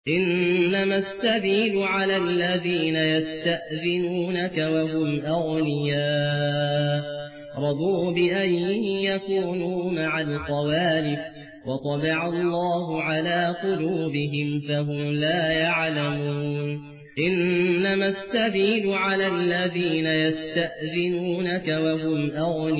إنما السبيل على الذين يستأذنونك وهم أغنياء رضوا بأن يكونوا مع الخوالف وطبع الله على قلوبهم فهم لا يعلمون إنما السبيل على الذين يستأذنونك وهم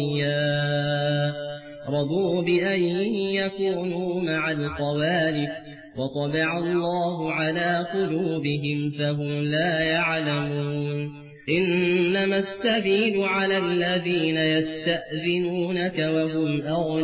أغنياء رضوا بأن يكونوا مع الخوالف وطبع الله على قلوبهم فهم لا يعلمون إنما السبيل على الذين يستأذنونك وهم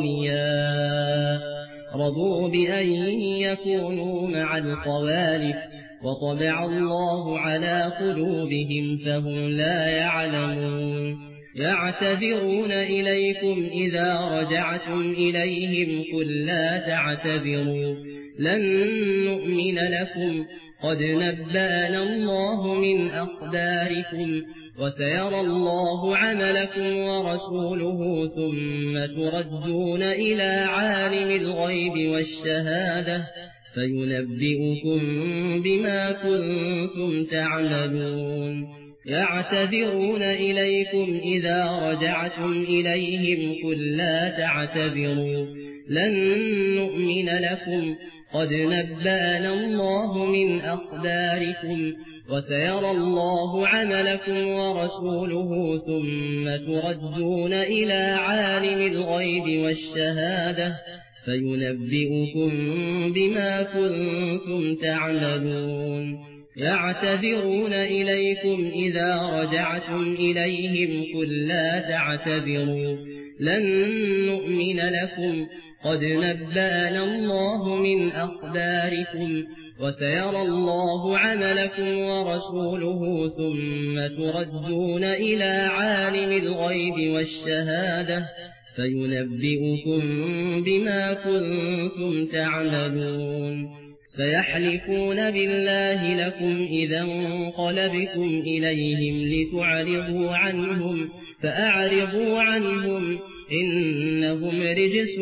أغنياء رضوا بأن يكونوا مع الخوالف وطبع الله على قلوبهم فهم لا يعلمون يعتذرون إليكم إذا رجعتم إليهم قل لا تعتذروا لن نؤمن لكم قد نبأنا الله من أخباركم وسيرى الله عملكم ورسوله ثم تردون إلى عالم الغيب والشهادة فينبئكم بما كنتم تعملون يعتذرون إليكم إذا رجعتم إليهم قل لا تعتذروا لن نؤمن لكم قد نبأنا الله من أخباركم وسيرى الله عملكم ورسوله ثم تردون إلى عالم الغيب والشهادة فينبئكم بما كنتم تعملون يعتذرون إليكم إذا رجعتم إليهم قل لا تعتذروا لن نؤمن لكم قد نبأنا الله من أخباركم وسيرى الله عملكم ورسوله ثم تردون إلى عالم الغيب والشهادة فينبئكم بما كنتم تعملون سيحلفون بالله لكم إذا انقلبتم إليهم لتعرضوا عنهم فأعرضوا عنهم إنهم رجس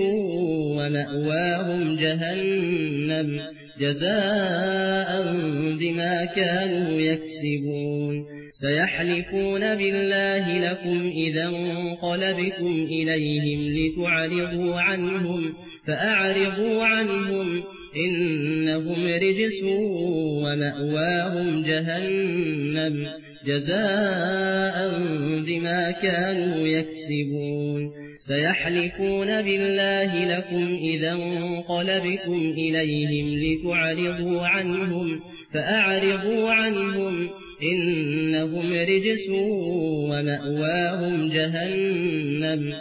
ومأواهم جهنم جزاء بما كانوا يكسبون سيحلفون بالله لكم إذا انقلبتم إليهم لتعرضوا عنهم فأعرضوا عنهم إنهم رجس ومأواهم جهنم جزاء بما كانوا يكسبون سيحلفون بالله لكم إذا انقلبتم إليهم لتعرضوا عنهم فأعرضوا عنهم إنهم رجس ومأواهم جهنم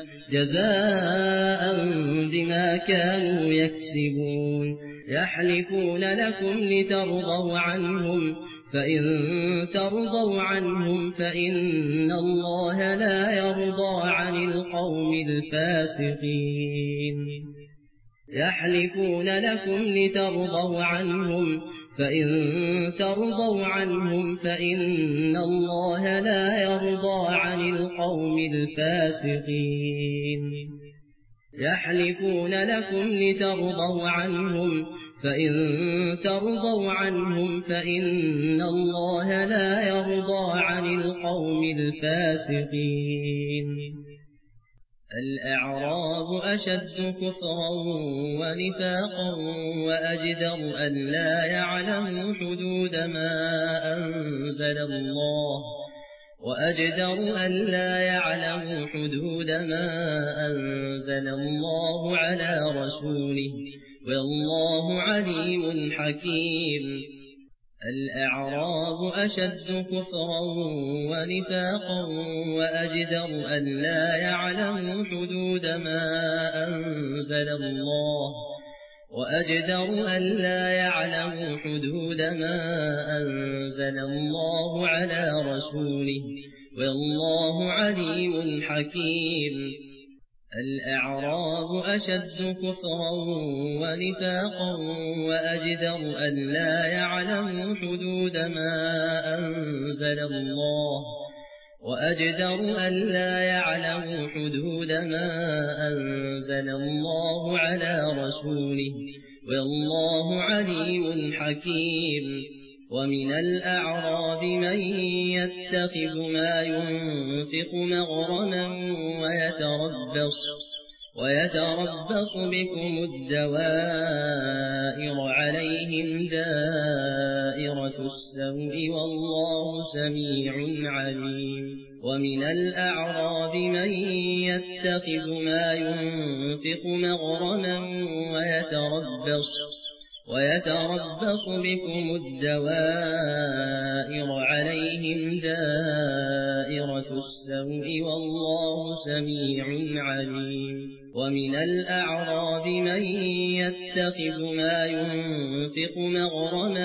جزاء بما كانوا يكسبون يحلفون لكم لترضوا عنهم فإن ترضوا عنهم فإن الله لا يرضى عن القوم الفاسقين يحلفون لكم لترضوا عنهم فإن ترضوا عنهم فإن الله لا يرضى عن القوم الفاسقين يحلفون لكم لترضوا عنهم فإن ترضوا عنهم فإن الله لا يرضى عن القوم الفاسقين الأعراب أشد كفرا ونفاقا وأجدر أن لا يعلموا حدود ما أنزل الله على رسوله والله عليم حكيم الأعراب أشد كفرا ونفاقا وأجدر أن لا يعلموا حدود ما أنزل الله على رسوله والله عليم حكيم الأعراب أشد كفرا ونفاقا وأجدر أن لا يعلموا حدود ما أنزل الله على رسوله والله عليم حكيم. ومن الأعراب من يتخذ ما ينفق مغرما ويتربص بكم الدوائر عليهم دائرة السوء والله سميع عليم. ومن الأعراب من يتخذ ما ينفق مغرما ويتربص بكم الدوائر عليهم دائرة السوء والله سميع عليم. ومن الأعراب من يتخذ ما ينفق مغرما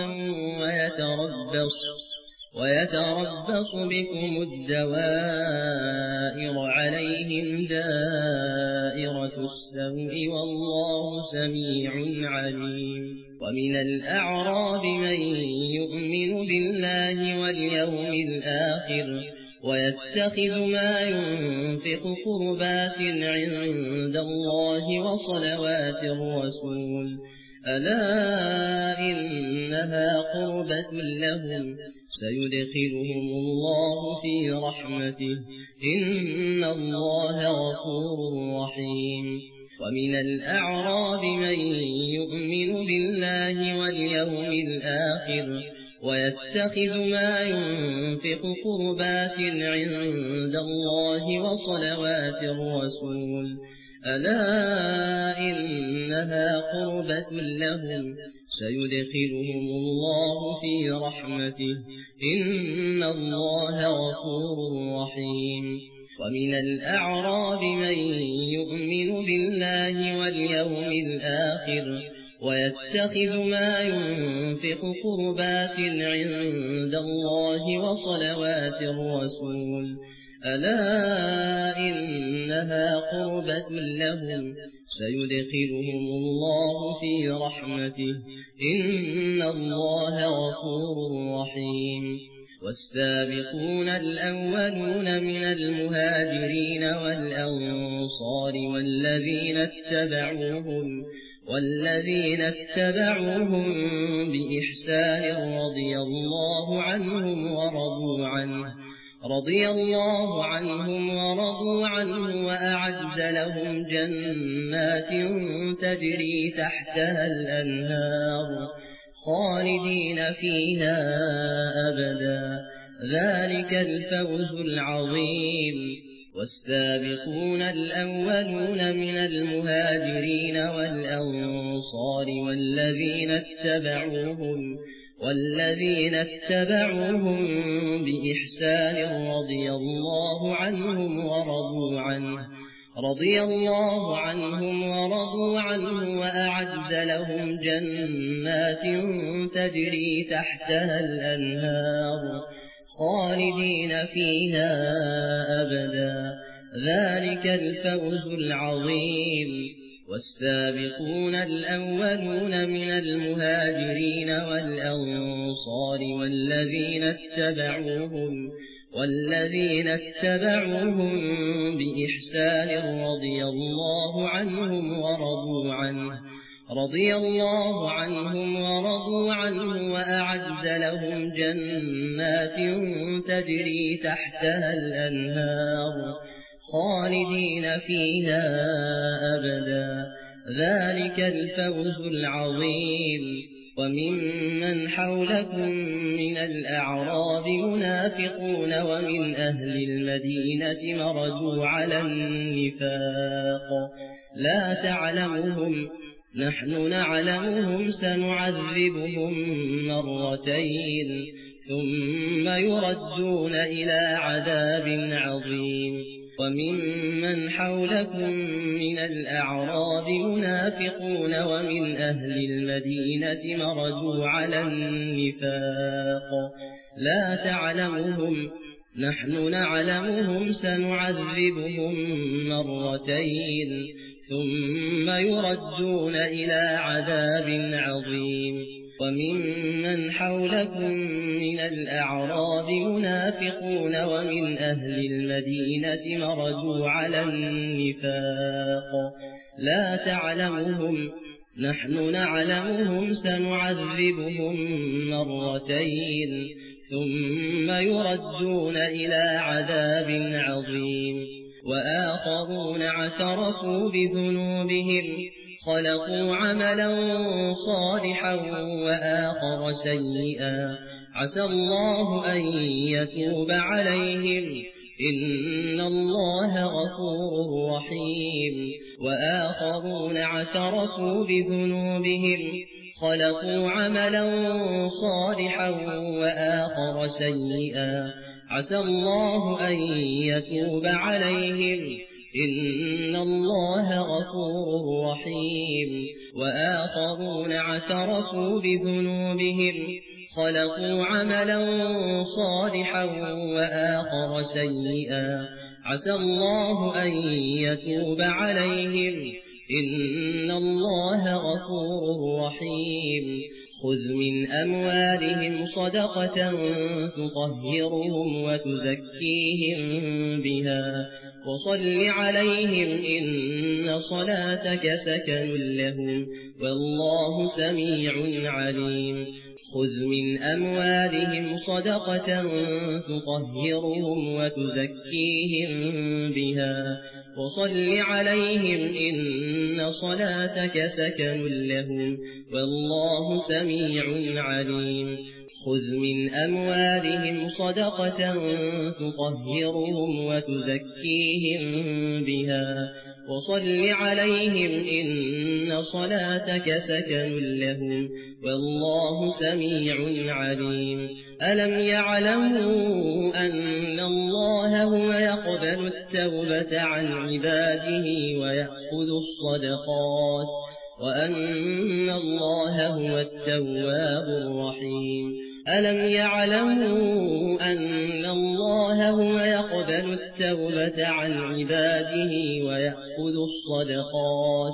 ويتربص بكم الدوائر عليهم دائرة السوء والله سميع عليم. ومن الأعراب من يؤمن بالله واليوم الآخر ويتخذ ما ينفق قربات عند الله وصلوات الرسول ألا إنها قربة لهم سيدخلهم الله في رحمته إن الله غفور رحيم. ومن الأعراب من يؤمن بالله واليوم الآخر ويتخذ ما ينفق قربات عند الله وصلوات الرسول ألا إنها قربة لهم سيدخلهم الله في رحمته إن الله غفور رحيم. ومن الأعراب من يؤمن بالله واليوم الآخر ويتخذ ما ينفق قربات عند الله وصلوات الرسول ألا إنها قربة لهم سيدخلهم الله في رحمته إن الله غفور رحيم. والسابقون الأولون من المهاجرين والأنصار والذين اتبعوهم بإحسان رضي الله عنهم ورضوا عنه وأعد لهم جنات تجري تحتها الأنهار خالدين فيها أبدا ذلك الفوز العظيم. والسابقون الأولون من المهاجرين والأنصار والذين اتبعوهم بإحسان رضي الله عنهم ورضوا عنه وأعد لهم جنات تجري تحتها الأنهار خالدين فيها أبدا ذلك الفوز العظيم. والسابقون الأولون من المهاجرين والأنصار والذين اتبعوهم بإحسان رضي الله عنهم ورضوا عنه وأعد لهم جنات تجري تحتها الأنهار خالدين فيها أبدا ذلك الفوز العظيم. وممن حولكم من الأعراب منافقون ومن أهل المدينة مردوا على النفاق لا تعلمهم نحن نعلمهم سنعذبهم مرتين ثم يردون إلى عذاب عظيم. وممن حولكم من الأعراب منافقون ومن أهل المدينة مردوا على النفاق لا تعلمهم نحن نعلمهم سنعذبهم مرتين ثم يردون إلى عذاب عظيم. وممن حولكم من الأعراب منافقون ومن أهل المدينة مردوا على النفاق لا تعلمهم نحن نعلمهم سنعذبهم مرتين ثم يردون إلى عذاب عظيم وآخرون اعترفوا بذنوبهم خلقوا عملا صالحا وآخر سيئا عسى الله أن يتوب عليهم إن الله غفور رحيم وآخرون اعترفوا بذنوبهم خلقوا عملا صالحا وآخر سيئا عسى الله أن يتوب عليهم إن الله غفور رحيم وآخرون اعترفوا بذنوبهم خلقوا عملا صالحا وآخر سيئا عسى الله أن يتوب عليهم إن الله غفور رحيم خذ من أموالهم صدقة تطهرهم وتزكيهم بها وصل عليهم إن صلاتك سكن لهم والله سميع عليم خذ من أموالهم صدقة تطهرهم وتزكيهم بها وصل عليهم إن صلاتك سكن لهم والله سميع عليم خذ من أموالهم صدقة تطهرهم وتزكيهم بها وصل عليهم إن صلاتك سكن لهم والله سميع عليم ألم يعلموا أن الله هو يقبل التوبة عن عباده ويأخذ الصدقات وأن الله هو التواب الرحيم ألم يعلموا أن الله هو يقبل التوبة عن عباده ويأخذ الصدقات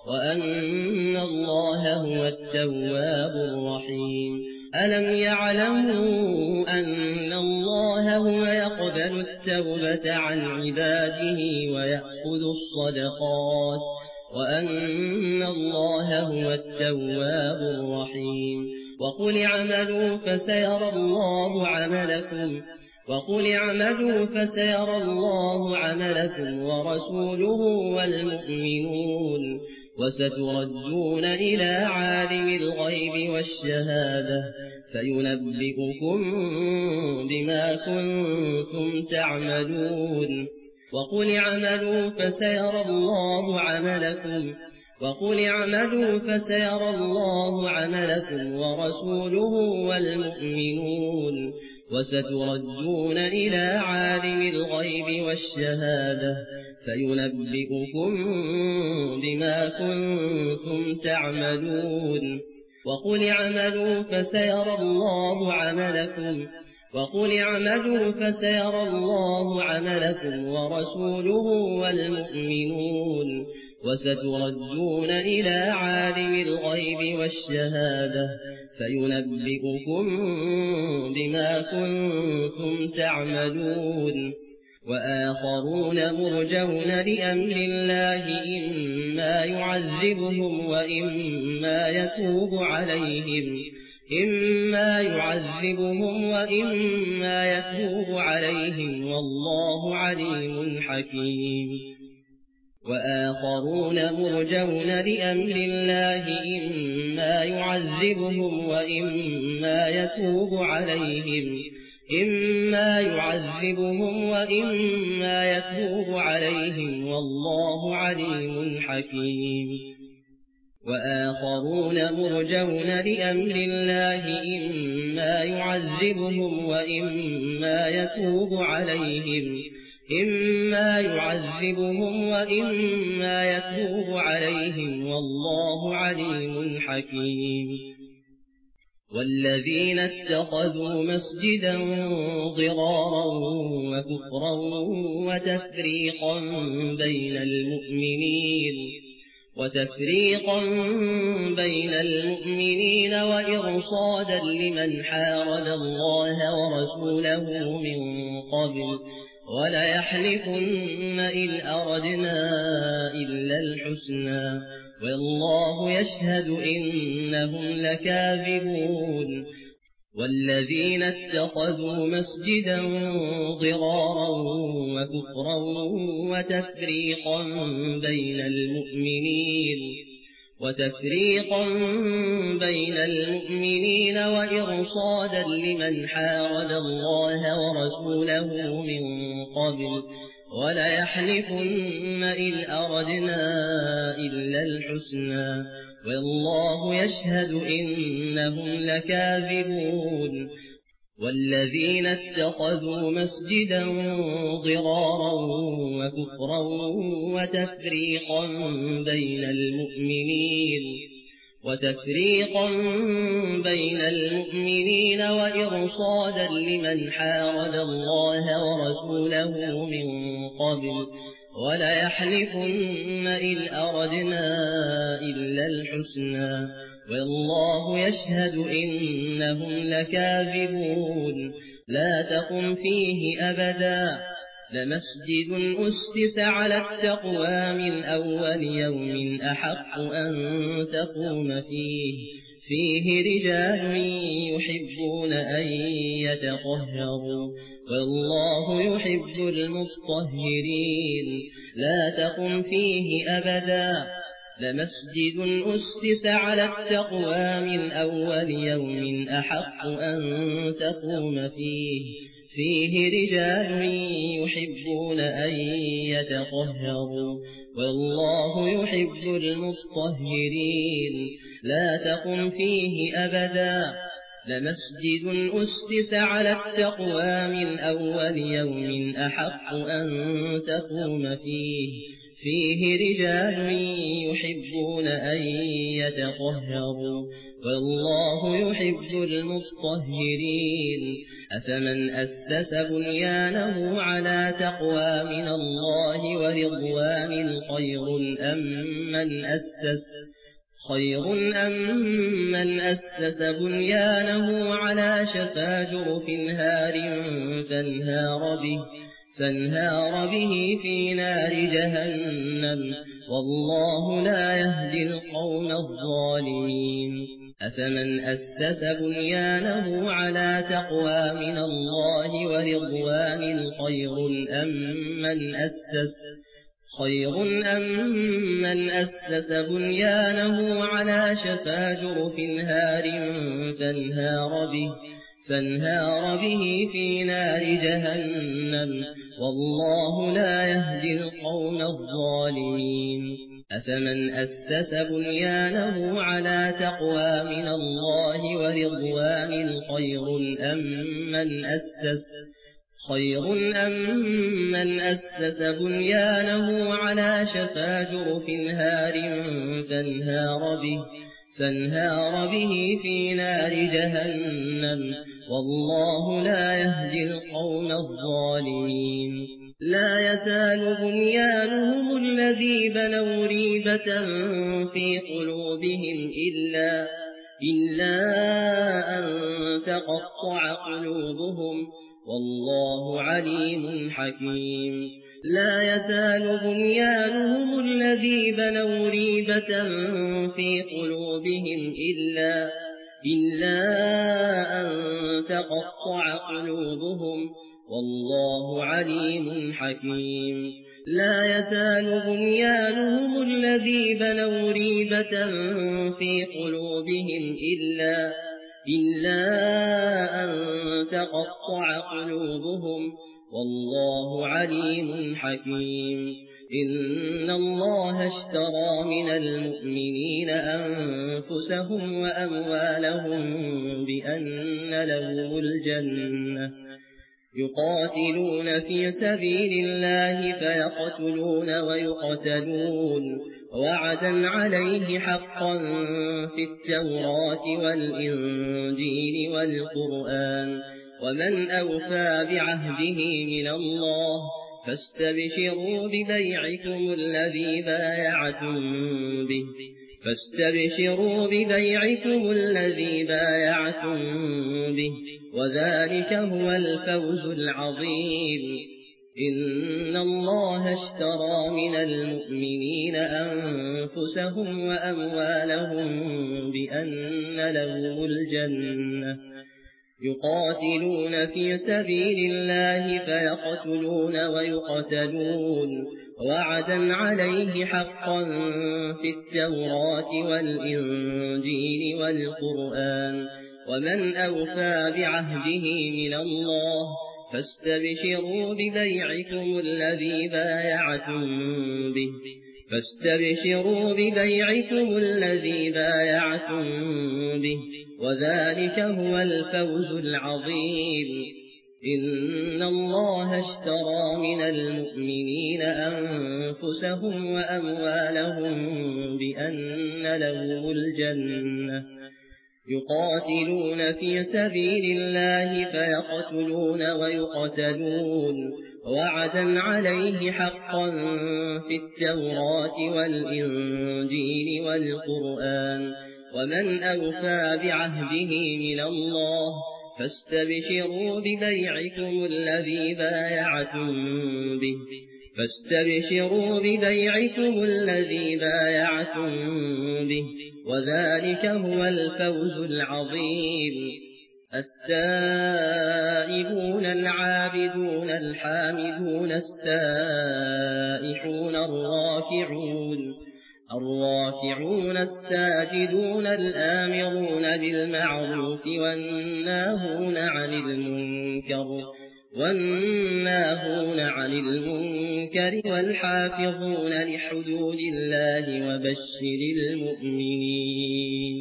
وأن الله هو التواب الرحيم ألم يعلموا أن الله هو يقبل التوبة عن عباده ويأخذ الصدقات وأن الله هو التواب الرحيم وقل اعملوا فسيرى الله عملكم ورسوله والمؤمنون وستردون إلى عالم الغيب والشهادة فينبئكم بما كنتم تعملون وقل اعملوا فسيرى الله عملكم ورسوله والمؤمنون وستردون إلى عالم الغيب والشهادة فينبئكم بما كنتم تعملون وقل اعملوا فسيرى الله عملكم ورسوله والمؤمنون وستردون إلى عالم الغيب والشهادة فينبئكم بما كنتم تعملون وآخرون مرجون لأمر الله إما يعذبهم وإما يتوب عليهم والله عليم حكيم وآخرون مرجون لأمر الله إما يعذبهم وإما يتوب عليهم والله عليم حكيم وآخرون مرجون لأمر الله إما يعذبهم وإما يتوب عليهم والله عليم حكيم والذين اتخذوا مسجدا ضرارا وكفرا وتفريقا بين المؤمنين وإرصادا لمن حارب الله ورسوله من قبل وليحلفن إن أردنا إلا الحسنى والله يشهد إنهم لكاذبون والذين اتخذوا مسجدا ضرارا وكفرا وتفريقا بين المؤمنين وإرصادا لمن حارب الله ورسوله من قبل وليحلفن إن أردنا إلا الحسنى والله يشهد إنهم لكاذبون والذين اتخذوا مسجدا ضرارا وكفرا وتفريقا بين المؤمنين وإرصادا لمن حارب الله ورسوله من قبل وليحلفن إن أردنا إلا الحسنى والله يشهد إنهم لكاذبون لا تقم فيه أبدا لمسجد أسس على التقوى من أول يوم أحق أن تقوم فيه رجال يحبون أن يتطهروا والله يحب المطهرين لا تقم فيه أبدا لمسجد أسس على التقوى من أول يوم أحق أن تقوم فيه رجال يحبون أن يتطهروا والله يحب المطهرين لا تقم فيه أبدا لمسجد أسس على التقوى من أول يوم أحق أن تقوم فيه رجال يحبون أن يتطهروا والله يحب المطهرين أفمن أسس بنيانه على تقوى من الله ورضوان خير أم من أسس بنيانه على شفا جرف هار فانهار به في نار جهنم والله لا يهدي القوم الظالمين أفمن أسس بنيانه على تقوى من الله ورضوان خير أم من أسس بنيانه على شفا جرف هار فانهار به في نار جهنم والله لا يهدي القوم الظالمين أفمن أسس بنيانه على تقوى من الله ورضوان خير أم من أسس بنيانه على شفا جرف هار فانهار به في نار جهنم والله لا يهدي القوم الظالمين لا يزال بنيانهم الذي بنوا ريبة في قلوبهم إلا أن تقطع قلوبهم والله عليم حكيم لا يزال بنيانهم الذي بنوا ريبة في قلوبهم إلا أن تقطع قلوبهم والله عليم حكيم لا يزال بنيانهم الذي بنوا ريبة في قلوبهم إلا أن تقطع قلوبهم والله عليم حكيم إن الله اشترى من المؤمنين أنفسهم وأموالهم بأن لهم الجنة يقاتلون في سبيل الله فيقتلون ويقتلون وعدا عليه حقا في التوراة والإنجيل والقرآن ومن أوفى بعهده من الله فاستبشروا ببيعكم الذي بايعتم به وذلك هو الفوز العظيم إن الله اشترى من المؤمنين أنفسهم وأموالهم بأن لهم الجنة يقاتلون في سبيل الله فيقتلون ويقتلون وعدا عليه حقا في التوراة والإنجيل والقرآن ومن أوفى بعهده من الله فاستبشروا ببيعكم الذي بايعتم به وذلك هو الفوز العظيم إن الله اشترى من المؤمنين أنفسهم وأموالهم بأن لهم الجنة يقاتلون في سبيل الله فيقتلون ويقتلون وعدا عليه حقا في التوراة والإنجيل والقرآن ومن أوفى بعهده من الله فاستبشروا ببيعكم الذي بايعتم به وذلك هو الفوز العظيم التائبون العابدون الحامدون السائحون الراكعون الساجدون الآمرون بالمعروف والناهون عن المنكر والحافظون لحدود الله وبشر المؤمنين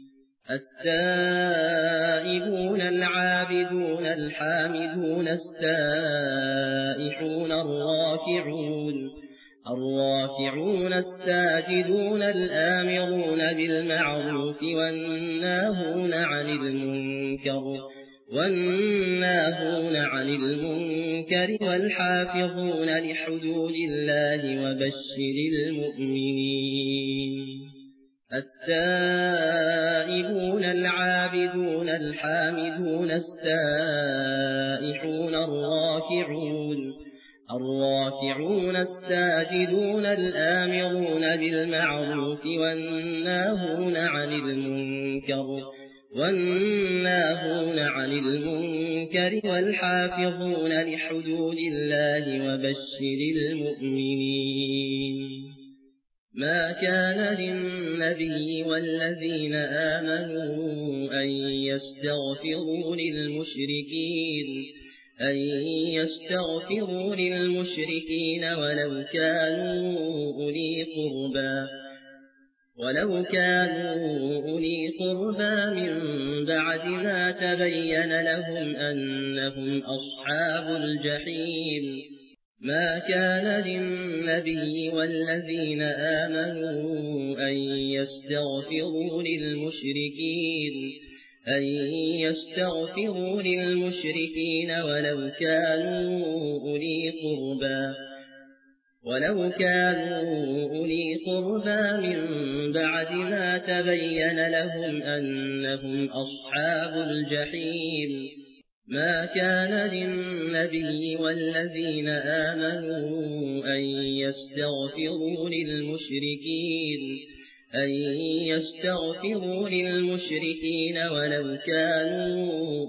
التائبون العابدون الحامدون السائحون الراكعون الساجدون الآمرون بالمعروف والناهون عن المنكر والحافظون لحدود الله وبشر المؤمنين التائبون العابدون الحامدون السائحون الراكعون الساجدون الآمرون بالمعروف والناهون عن المنكر والحافظون لحدود الله وبشر المؤمنين ما كان للنبي والذين آمنوا أن يستغفروا للمشركين ولو كانوا أولي قربى من بعد ما تبين لهم أنهم أصحاب الجحيم ما كان للنبي والذين آمنوا أن يستغفروا للمشركين ولو كانوا أولي قربى من بعد ما تبين لهم أنهم أصحاب الجحيم ما كان للنبي والذين آمنوا أن يستغفروا للمشركين ولو كانوا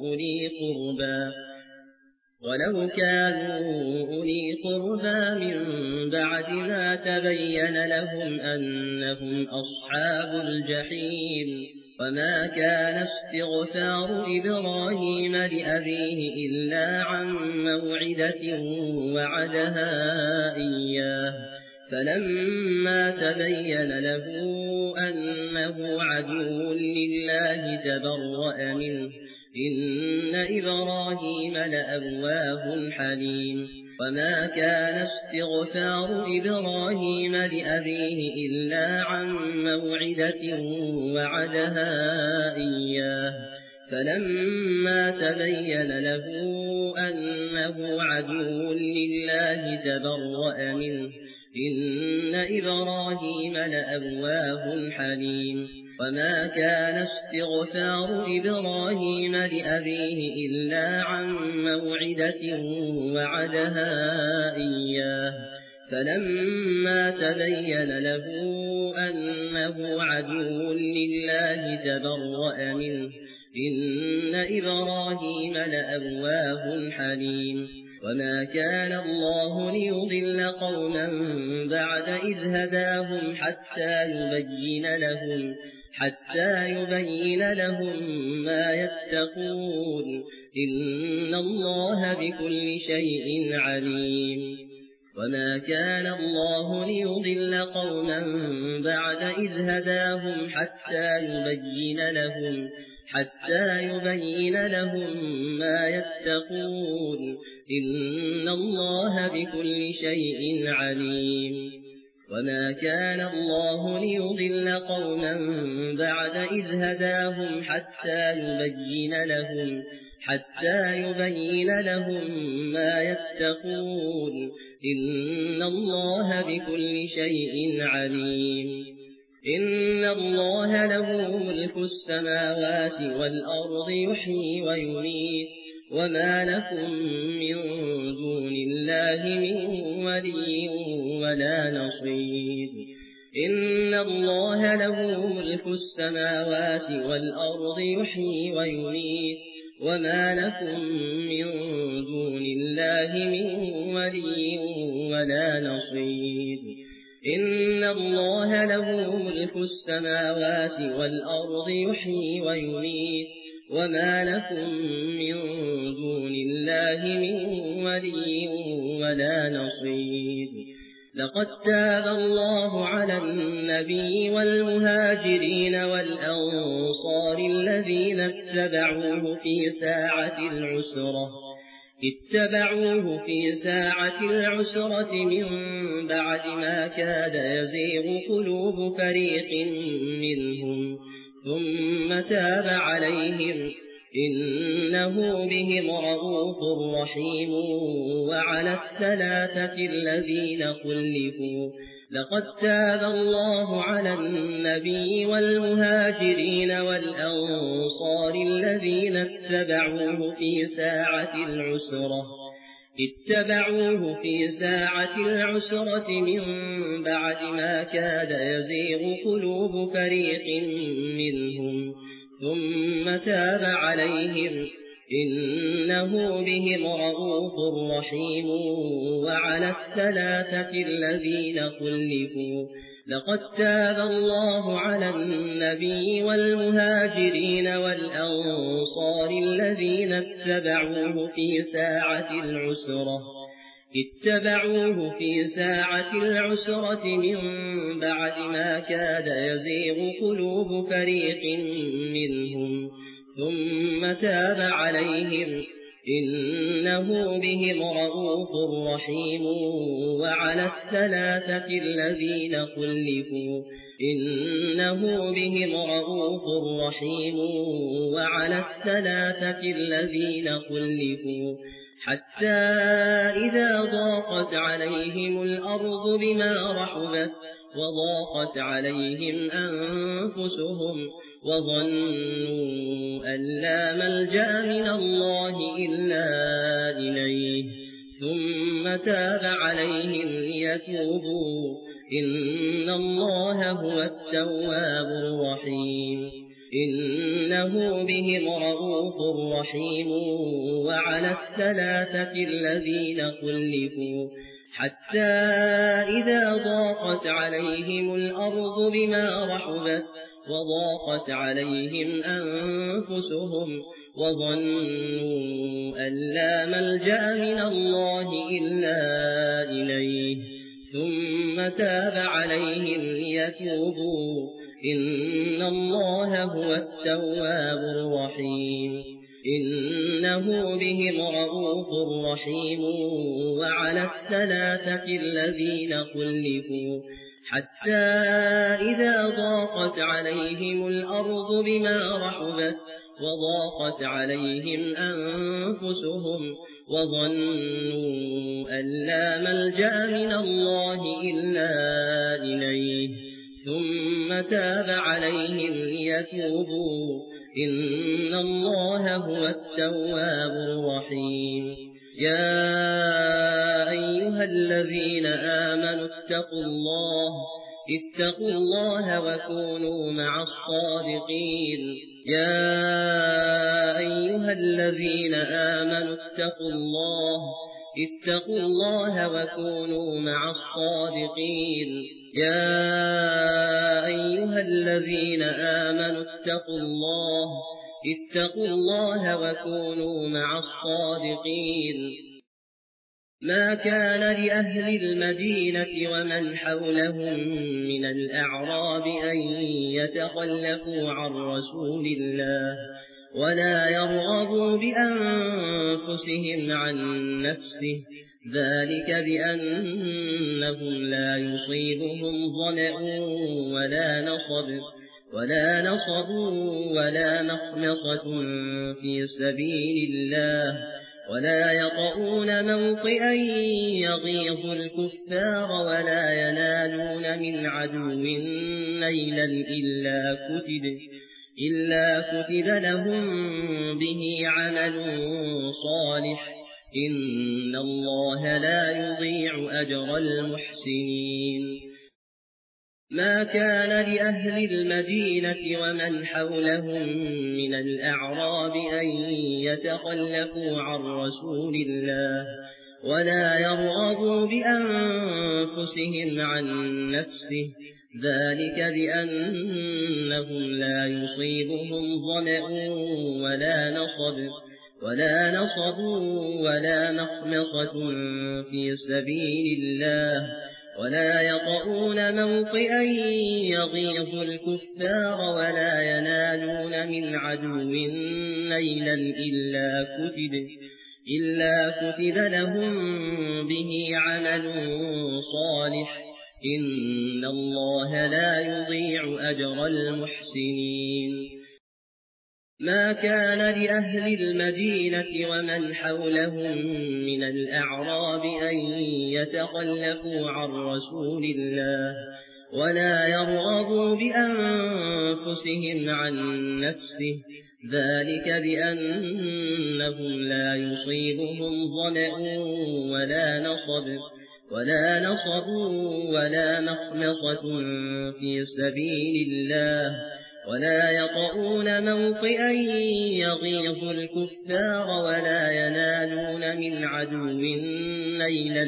أولي قربى من بعد ما تبين لهم أنهم أصحاب الجحيم وما كان استغفار إبراهيم لأبيه إلا عن موعدة وعدها إياه فلما تبين له أنه عدو لله تبرأ منه إن إبراهيم لأواه حليم وما كان استغفار إبراهيم لأبيه إلا عن موعدة وعدها إياه فلما تبين له أنه عدو لله تبرأ منه إن إبراهيم لأواه حليم وما كان استغفار إبراهيم لأبيه إلا عن موعدة وعدها إياه فلما تبين له أنه عدو لله تبرأ منه إن إبراهيم لأواه حليم وما كان الله ليضل قوما بعد إذ هداهم حتى يبين لهم ما يتقون إن الله بكل شيء عليم وما كان الله ليضل قوما بعد إذ هداهم حتى يبين لهم ما يتقون إن الله بكل شيء عليم وما كان الله ليضل قوما بعد إذ هداهم حتى يبين لهم ما يتقون إن الله بكل شيء عليم إن الله له ملك السماوات والأرض يحيي ويميت وما لكم من دون الله من ولي ولا نصير إن الله له ملك السماوات والأرض يحيي ويميت وما لكم من دون الله من ولي ولا نصير إن الله له ملك السماوات والأرض يحيي ويميت وما لكم من دون الله من ولي ولا نصير لقد تاب الله على النبي والمهاجرين والأنصار الذين اتبعوه في ساعة العسرة من بعد ما كاد يزيغ قلوب فريق منهم ثم تاب عليهم إنه بهم رءوف رحيم وعلى الثلاثة الذين خلفوا لقد تاب الله على النبي والمهاجرين والأنصار الذين اتبعوه في ساعة العسرة من بعد ما كاد يزيغ قلوب فريق منهم ثم تاب عليهم إنه بهم رءوف رحيم وعلى الثلاثة الذين خلفوا لقد تاب الله على النبي والمهاجرين والأنصار الذين اتبعوه في ساعة العسرة من بعد ما كاد يزيغ قلوب فريق منهم ثم تاب عليهم إنه بهم رءوف رحيم وعلى الثلاثة الذين خلفوا إنه بهم رءوف رحيم وعلى الثلاثة الذين خلفوا حتى إذا ضاقت عليهم الأرض بما رحبت وضاقت عليهم أنفسهم وظنوا أن لا ملجأ من الله إلا إليه ثم تاب عليهم ليتوبوا إن الله هو التواب الرحيم إنه بهم رءوف رحيم وعلى الثلاثة الذين خلفوا حتى إذا ضاقت عليهم الأرض بما رحبت وضاقت عليهم أنفسهم وظنوا أن لا ملجأ من الله إلا إليه ثم تاب عليهم ليتوبوا إن الله هو التواب الرحيم إنه بهم رءوف رحيم وعلى الثلاثة الذين خلفوا حتى إذا ضاقت عليهم الأرض بما رحبت وضاقت عليهم أنفسهم وظنوا أن لا ملجأ من الله إلا إليه ثم تاب عليهم ليتوبوا إن الله هو التواب الرحيم يا أيها الذين آمنوا اتقوا الله وكونوا مع الصادقين يا أيها الذين آمنوا اتقوا الله وكونوا مع الصادقين يا أيها الذين آمنوا اتقوا الله وكونوا مع الصادقين ما كان لأهل المدينة ومن حولهم من الأعراب أن يتخلفوا عن رسول الله ولا يرغبوا بأنفسهم عن نفسه ذلك بأنهم لا يصيبهم ظمأ ولا نصب ولا مخمصة في سبيل الله ولا يطؤون موطئا يغيظ الكفار ولا ينالون من عدو نيلا إلا كتب لهم به عمل صالح إن الله لا يضيع أجر المحسنين ما كان لأهل المدينة ومن حولهم من الأعراب أن يتخلفوا عن رسول الله ولا يرغبوا بأنفسهم عن نفسه ذلك بأنهم لا يصيبهم ظمأ ولا نصب ولا مخمصة في سبيل الله ولا يطؤون موطئا يغيظ الكفار ولا ينالون من عدو نيلا إلا كتب لهم به عمل صالح إن الله لا يضيع أجر المحسنين ما كان لأهل المدينة ومن حولهم من الأعراب أن يتخلفوا عن رسول الله ولا يرغبوا بأنفسهم عن نفسه ذلك بأنهم لا يصيبهم ظمأ ولا نصب ولا مخمصة في سبيل الله ولا يطؤون موطئا يغيظ الكفار ولا ينالون من عدو نيلا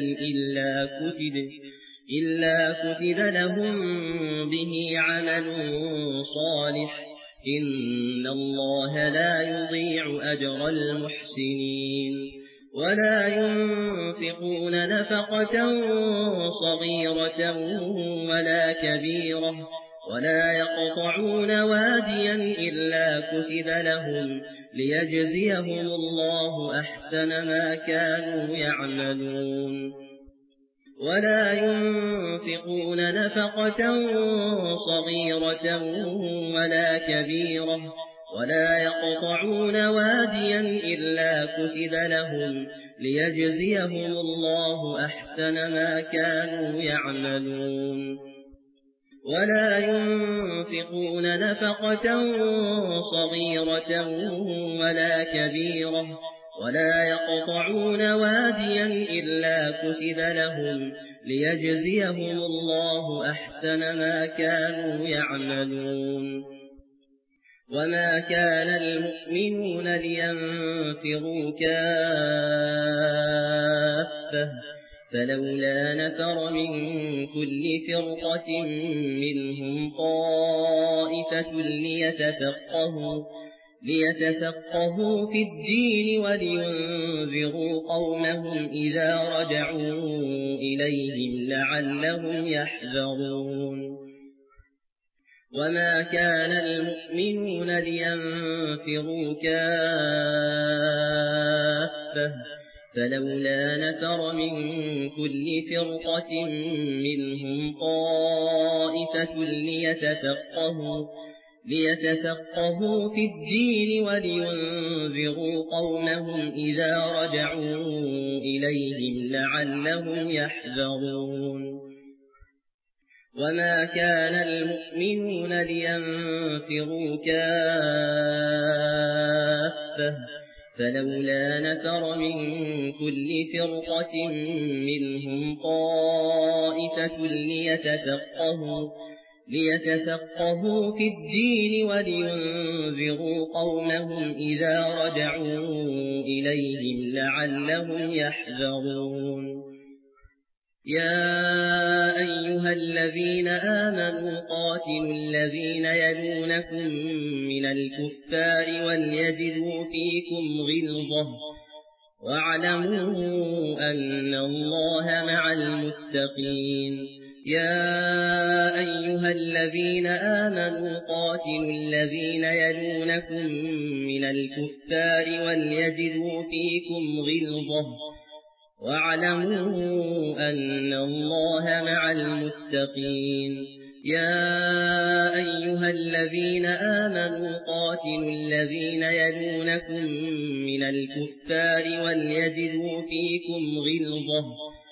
إلا كتب لهم به عمل صالح إن الله لا يضيع أجر المحسنين ولا ينفقون نفقة صغيرة ولا كبيرة ولا يقطعون واديا إلا كتب لهم ليجزيهم الله أحسن ما كانوا يعملون ولا ينفقون نفقة صغيرة ولا كبيرة ولا يقطعون واديا إلا كتب لهم ليجزيهم الله أحسن ما كانوا يعملون ولا ينفقون نفقة صغيرة ولا كبيرة ولا يقطعون واديا إلا كتب لهم ليجزيهم الله أحسن ما كانوا يعملون وما كان المؤمنون لينفروا كافة فلولا نفر من كل فرقة منهم طائفة ليتفقهوا في الدين ولينذروا قومهم إذا رجعوا إليهم لعلهم يحذرون وما كان المؤمنون لينفروا كافة فلولا نفر من كل فرقة منهم طائفة ليتفقهوا في الدين ولينذروا قومهم إذا رجعوا إليهم لعلهم يحذرون وما كان المؤمنون لينفروا كافة فلولا نفر من كل فرقة منهم طائفة ليتفقهوا في الدين ولينذروا قومهم إذا رجعوا إليهم لعلهم يحذرون يا أيها الذين آمنوا قاتلوا الذين يلونكم من الكفار وليجدوا فيكم غلظة واعلموا أن الله مع المتقين يا أيها الذين آمنوا قاتلوا الذين يلونكم من الكفار وليجدوا فيكم غلظة واعلموا أن الله مع المتقين يا أيها الذين آمنوا قاتلوا الذين يلونكم من الكفار وليجدوا فيكم غلظة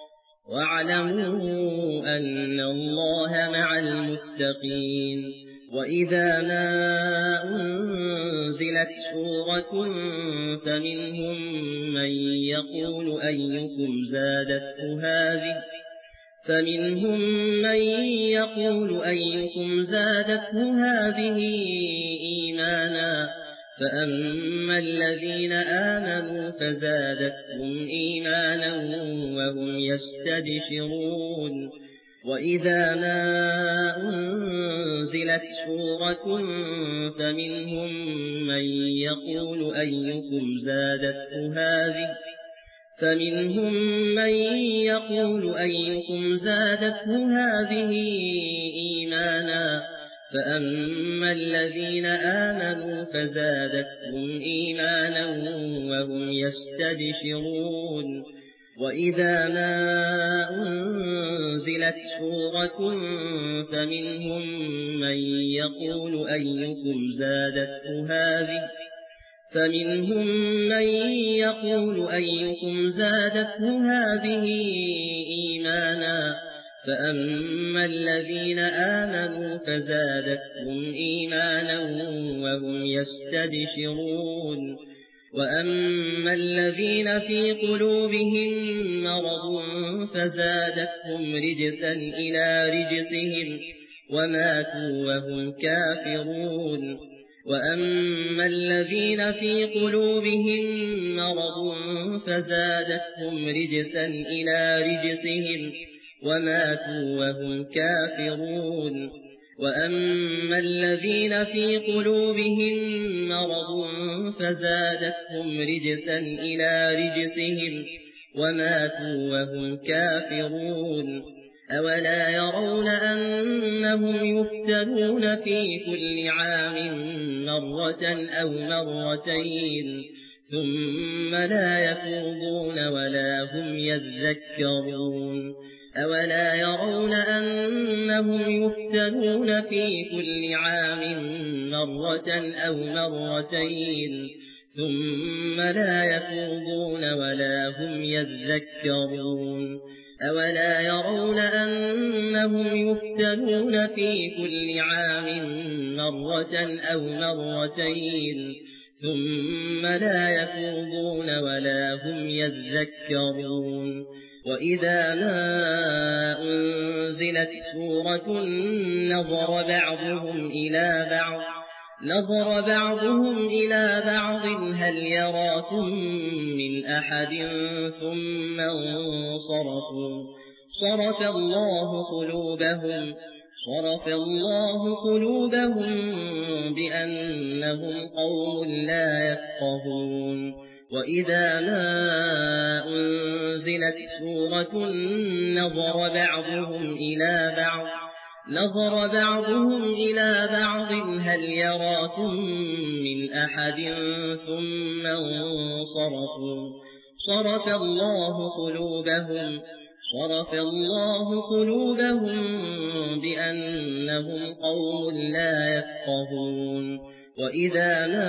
واعلموا أن الله مع المتقين وإذا ما أنزلت سورة فمنهم من يقول أيكم زادته هذه إيمانا فأما الذين آمنوا فزادتهم إيمانا وهم يستبشرون وإذا ما أنزلت سورة فمنهم من يقول أيكم زادته هذه إيمانا فأما الذين آمنوا فزادتهم إيمانا وهم يستبشرون وإذا ما أنزلت سورة فمنهم من يقول أيكم زادته هذه إيمانا فأما الذين آمنوا فزادتهم إيمانا وهم يستبشرون وأما الذين في قلوبهم مرض فزادتهم رجسا إلى رجسهم وماتوا وهم كافرون وأما الذين في قلوبهم مرض فزادتهم رجسا إلى رجسهم وماتوا وهم كافرون وأما الذين في قلوبهم مرض فزادتهم رجسا إلى رجسهم وماتوا وهم كافرون أولا يرون أنهم يفتنون في كل عام مرة أو مرتين ثم لا يفوضون ولا هم يذكرون أولا يرون أنهم يفتنون في كل عام مرة أو مرتين ثم لا يفوضون ولا هم يذكرون أولا يرون أنهم يفتنون في كل عام مرة أو مرتين ثم لا يفوضون ولا هم يذكرون وإذا ما أنزلت سورة نظر بعضهم إلى بعض هل يراكم من أحد ثم انصرفوا صرف الله قلوبهم بأنهم قوم لا يفقهون وإذا ما أنزلت سورة نظر بعضهم إلى بعض هل يراكم من أحد ثم انصرفوا صرف الله قلوبهم بأنهم قوم لا يفقهون وإذا ما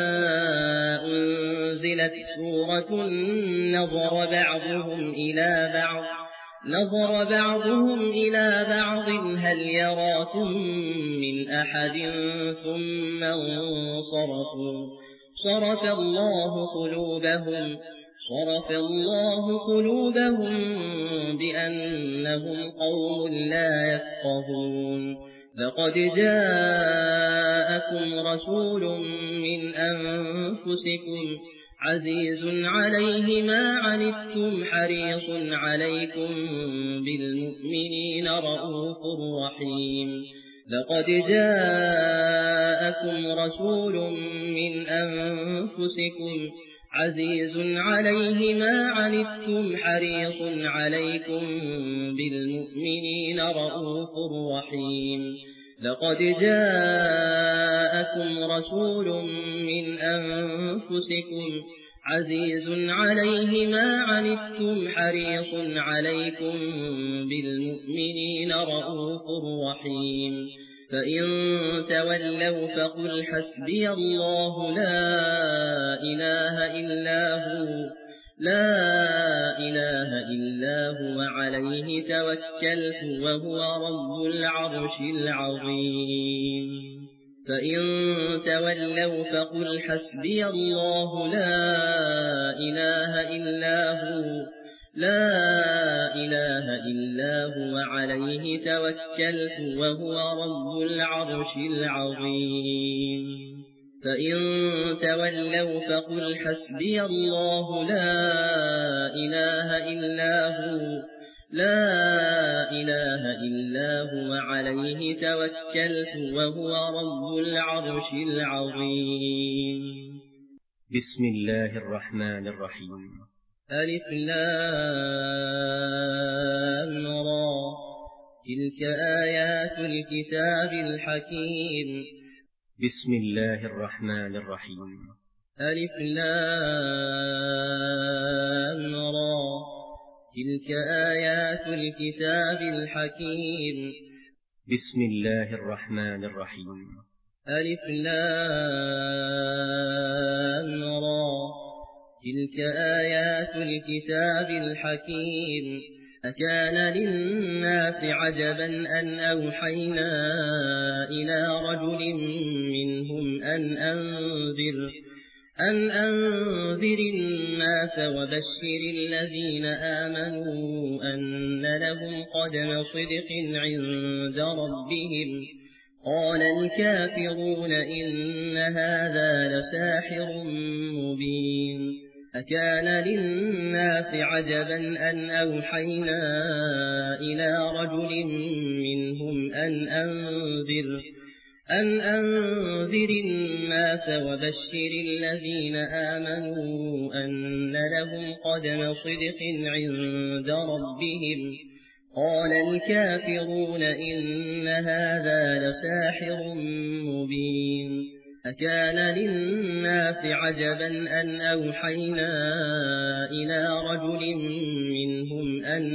أنزلت سورة نظر نظر بعضهم إلى بعض هل يراكم من أحد ثم انصرفوا صرف الله قلوبهم بأنهم قوم لا يفقهون لقد جاءكم رسول من أنفسكم عزيز عليه ما عنتم حريص عليكم بالمؤمنين رؤوف رحيم لقد جاءكم رسول من أنفسكم عزيز عليه ما عنتم حريص عليكم بالمؤمنين رؤوف رحيم لقد جاءكم رسول من أنفسكم عزيز عليه ما عنتم حريص عليكم بالمؤمنين رؤوف رحيم فإن تولوا فقل حسبي الله لا إله إلا هو عليه توكلت وهو رب العرش العظيم فإن تولوا فقل حسبي الله لا إله إلا هو عليه توكلت وهو رب العرش العظيم فإن تولوا فقل حسبي الله لا إله إلا هو عليه توكلت وهو رب العرش العظيم بسم الله الرحمن الرحيم ألف لام را تلك آيات الكتاب الحكيم بسم الله الرحمن الرحيم ألف لام را تلك آيات الكتاب الحكيم بسم الله الرحمن الرحيم ألف لام را تلك آيات الكتاب الحكيم أكان للناس عجبا أن أوحينا إلى رجل منهم أن أنذر الناس وبشر الذين آمنوا أن لهم قدم صدق عند ربهم قال الكافرون إن هذا لساحر مبين أكان للناس عجبا أن أوحينا إلى رجل منهم أن أنذر الناس وبشر الذين آمنوا أن لهم قدم صدق عند ربهم قال الكافرون إن هذا لساحر مبين أكان للناس عجبا أن أوحينا إلى رجل منهم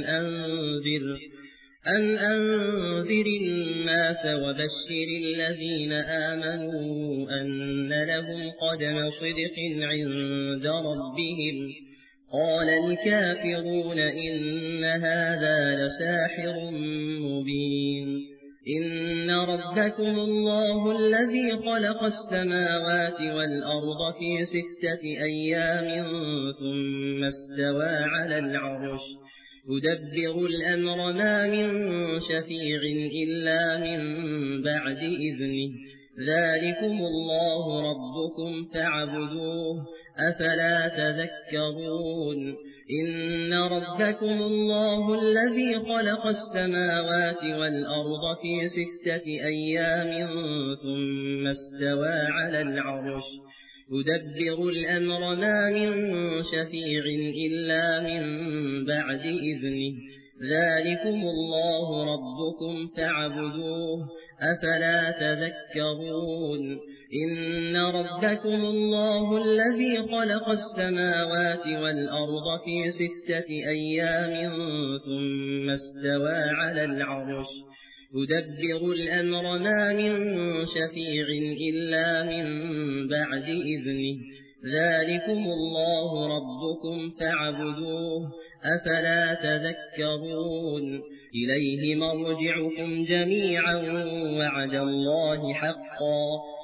أن أنذر الناس وبشر الذين آمنوا أن لهم قدم صدق عند ربهم قال الكافرون إن هذا لساحر مبين إن ربكم الله الذي خلق السماوات والأرض في 6 أيام ثم استوى على العرش يدبر الأمر ما من شفيع إلا من بعد إذنه ذلكم الله ربكم فاعبدوه أفلا تذكرون إن ربكم الله الذي خلق السماوات والأرض في 6 أيام ثم استوى على العرش يدبر الأمر ما من شفيع إلا من بعد إذنه ذلكم الله ربكم فاعبدوه أفلا تذكرون إن ربكم الله الذي خلق السماوات والأرض في 6 أيام ثم استوى على العرش يدبر الأمر ما من شفيع إلا من بعد إذنه ذلكم الله ربكم فاعبدوه أفلا تذكرون إليه مرجعكم جميعا وعد الله حقا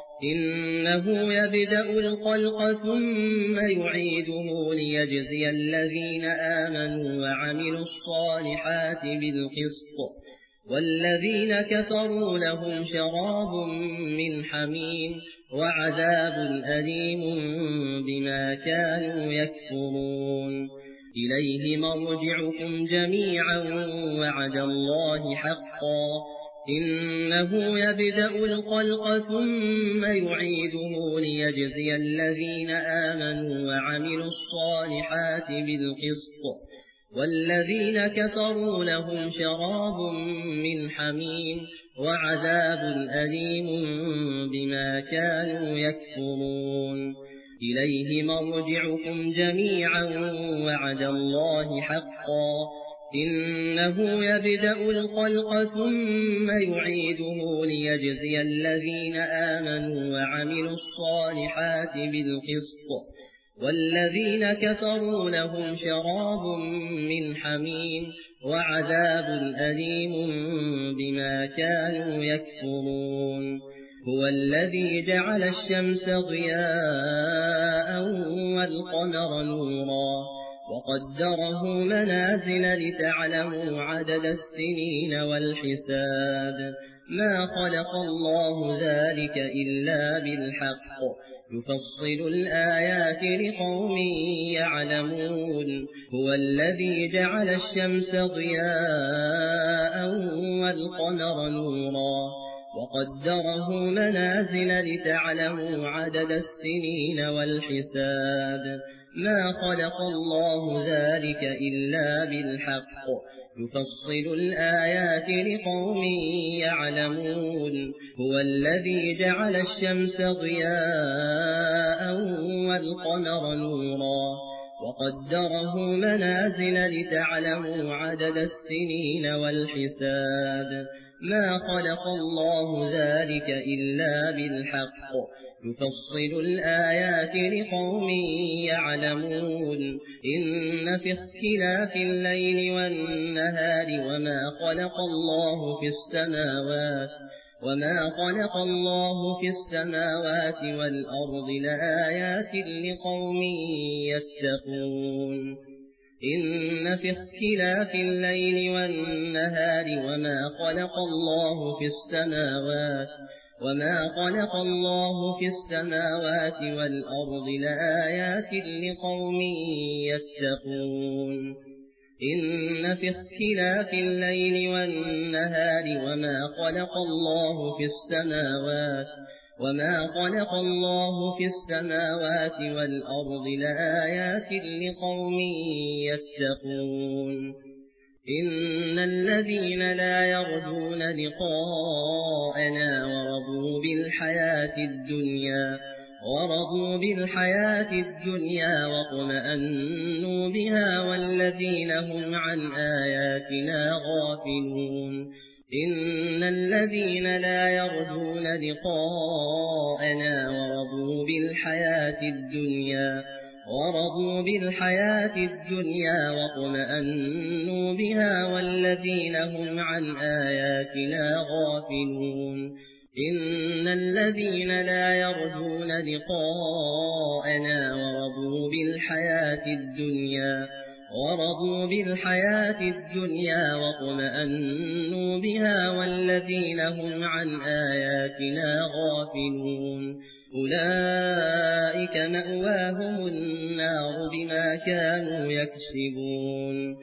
إنه يبدأ الخلق ثم يعيده ليجزي الذين آمنوا وعملوا الصالحات بالقسط والذين كفروا لهم شراب من حميم وعذاب أليم بما كانوا يكفرون إليه مرجعكم جميعا وعد الله حقا إنه يبدأ الخلق ثم يعيده ليجزي الذين آمنوا وعملوا الصالحات بالقسط والذين كفروا لهم شراب من حميم وعذاب أليم بما كانوا يكفرون إليه مرجعكم جميعا وعد الله حقا إنه يبدأ الخلق ثم يعيده ليجزي الذين آمنوا وعملوا الصالحات بالقسط والذين كفروا لهم شراب من حميم وعذاب أليم بما كانوا يكفرون هو الذي جعل الشمس ضياء والقمر نورا وقدره منازل لتعلموا عدد السنين والحساب ما خلق الله ذلك إلا بالحق يفصل الآيات لقوم يعلمون هو الذي جعل الشمس ضياء والقمر نورا وقدره منازل لتعلموا عدد السنين والحساب ما خلق الله ذلك إلا بالحق يفصل الآيات لقوم يعلمون هو الذي جعل الشمس ضياء والقمر نورا وقدره منازل لتعلموا عدد السنين والحساب ما خلق الله ذلك إلا بالحق يفصل الآيات لقوم يعلمون إن في اختلاف الليل والنهار وما خلق الله في السماوات والأرض لآيات لقوم يتقون إن في اختلاف الليل والنهار وما خلق الله في السماوات والأرض لآيات لقوم يتقون إن في اختلاف الليل والنهار وما خلق الله في السماوات والأرض لآيات لقوم يتقون إن الذين لا يرجون لقاءنا ورضوا بالحياة الدنيا واطمأنوا بها والذين هم عن آياتنا غافلون إن الذين لا يرجون لقاءنا ورضوا بالحياة الدنيا واطمأنوا بها والذين هم عن آياتنا غافلون إن الذين لا يرجون لقاءنا ورضوا بالحياة الدنيا واطمأنوا بها والذين هم عن آياتنا غافلون أولئك مأواهم النار بما كانوا يكسبون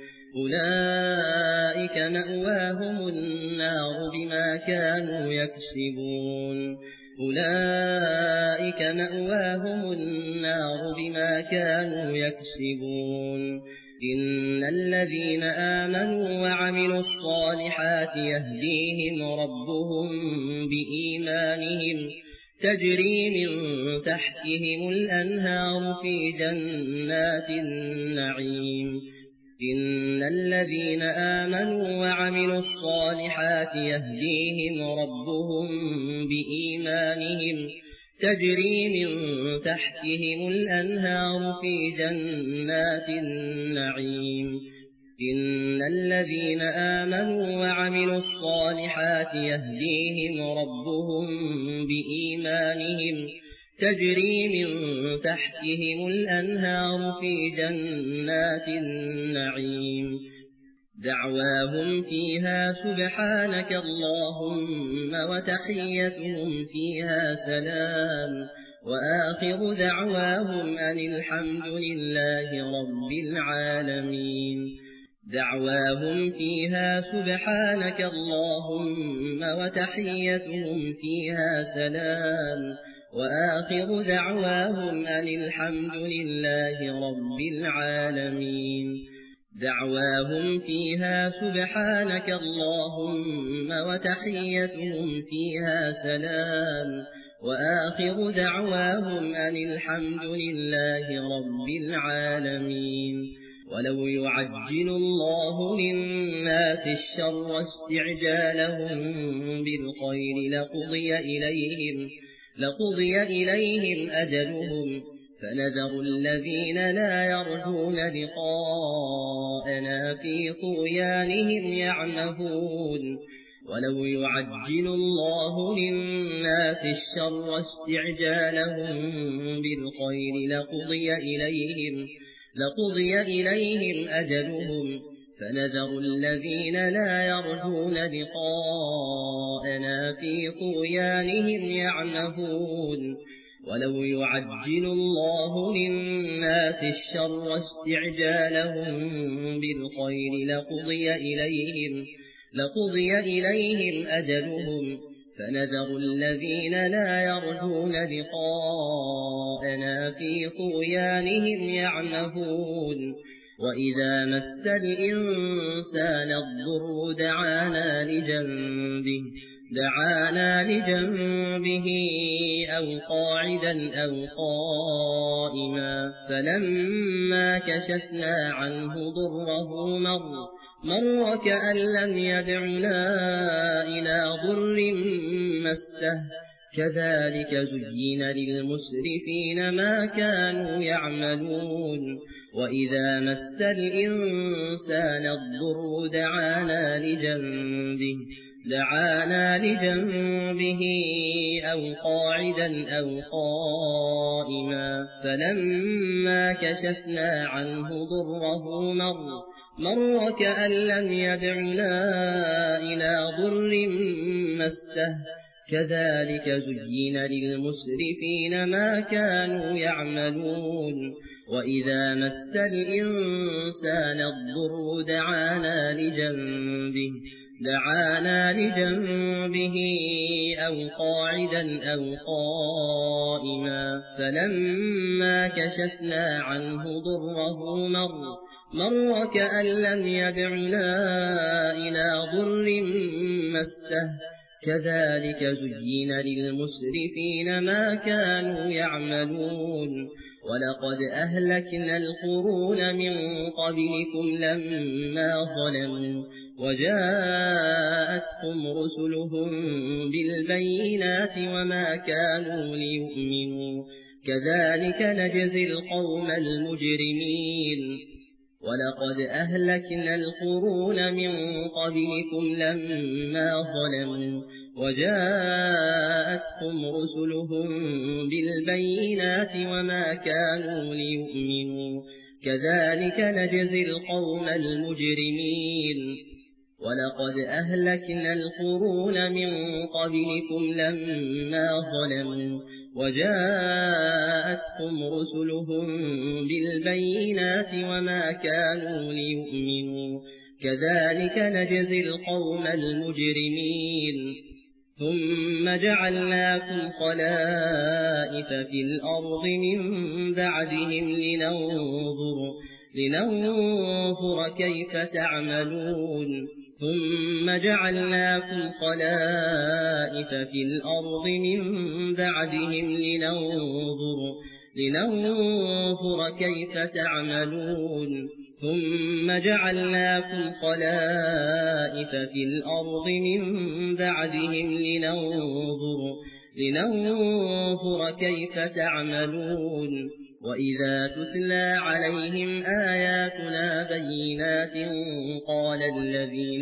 إن الذين آمنوا وعملوا الصالحات يهديهم ربهم بإيمانهم تجري من تحتهم الأنهار في جنات النعيم إن الذين آمنوا وعملوا الصالحات يهديهم ربهم بإيمانهم تجري من تحتهم الأنهار في جنات النعيم إن الذين آمنوا وعملوا الصالحات يهديهم ربهم بإيمانهم تجري من تحتهم الأنهار في جنات النعيم دعواهم فيها سبحانك اللهم وتحيتهم فيها سلام وآخر دعواهم أن الحمد لله رب العالمين دعواهم فيها سبحانك اللهم وتحيتهم فيها سلام وآخر دعواهم أن الحمد لله رب العالمين دعواهم فيها سبحانك اللهم وتحيتهم فيها سلام وآخر دعواهم أن الحمد لله رب العالمين ولو يعجل الله للناس الشر استعجالهم بالخير لقضي إليهم أجلهم فنذر الذين لا يرجون لقاءنا في طغيانهم يعمهون ولو يعجل الله للناس الشر استعجالهم بالخير لقضي إليهم أجلهم فنذر الذين لا يرجون لقاءنا في طغيانهم يعمهون ولو يعجل الله للناس الشر استعجالهم بالخير لقضي إليهم أجلهم فنذر الذين لا يرجون لقاءنا في طغيانهم يعمهون وإذا مس الإنسان الضر دعانا لجنبه أو قاعدا أو قائما فلما كشفنا عنه ضره مر كأن لم يدعنا إلى ضر مسه كذلك زين للمسرفين ما كانوا يعملون وإذا مس الإنسان الضر دعانا لجنبه أو قاعدا أو قائما فلما كشفنا عنه ضره مر كأن لم يدعنا إلى ضر مسه كذلك زين للمسرفين ما كانوا يعملون وإذا مس الإنسان الضر دعانا لجنبه أو قاعدا أو قائما فلما كشفنا عنه ضره مر كأن لم يدعنا إلى ضر مسه كذلك زين للمسرفين ما كانوا يعملون ولقد أهلكنا القرون من قبلكم لما ظلموا وجاءتهم رسلهم بالبينات وما كانوا ليؤمنوا كذلك نجزي القوم المجرمين ولقد أهلكنا القرون من قبلكم لما ظلموا وجاءتهم رسلهم بالبينات وما كانوا ليؤمنوا كذلك نجزي القوم المجرمين ولقد أهلكنا القرون من قبلكم لما ظلموا وجاءتهم رسلهم بالبينات وما كانوا ليؤمنوا كذلك نجزي القوم المجرمين ثم جعلناكم خلائف في الأرض من بعدهم لننظر كيف تعملون ثم جعلناكم خلائف في الأرض من بعدهم لننظر كيف تعملون ثم جعلناكم خلائف في الأرض من بعدهم لننظر كيف تعملون وإذا تتلى عليهم آياتنا بينات قال الذين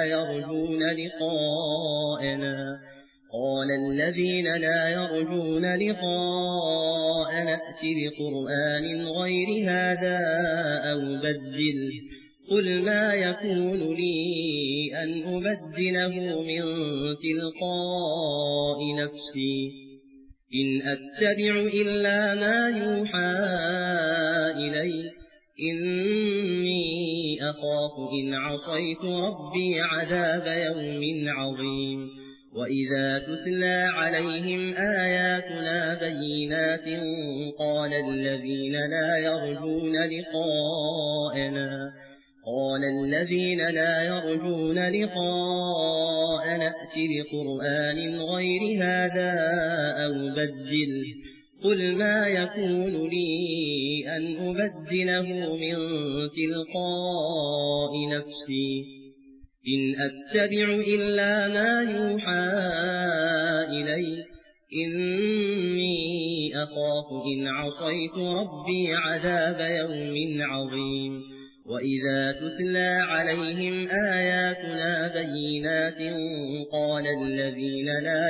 لا يرجون لقاءنا ائت بقرآن غير هذا أو بدله قل ما يكون لي أن أبدله من تلقاء نفسي إن أتبع إلا ما يوحى إلي إني أخاف إن عصيت ربي عذاب يوم عظيم وإذا تتلى عليهم آياتنا بينات قال الذين لا يرجون لقاءنا ائت بقرآن غير هذا أو بدله قل ما يكون لي أن أبدله من تلقاء نفسي إن أتبع إلا ما يوحى إلي إني أخاف إن عصيت ربي عذاب يوم عظيم وإذا تتلى عليهم آياتنا بينات قال الذين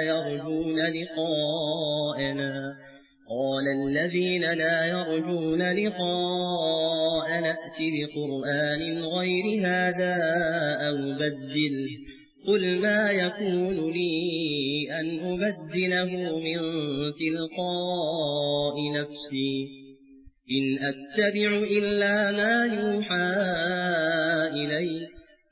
لا يرجون لقاءنا ائت بقرآن غير هذا أو بدله قل ما يكون لي أن أبدله من تلقاء نفسي إن أتبع إلا ما يوحى إلي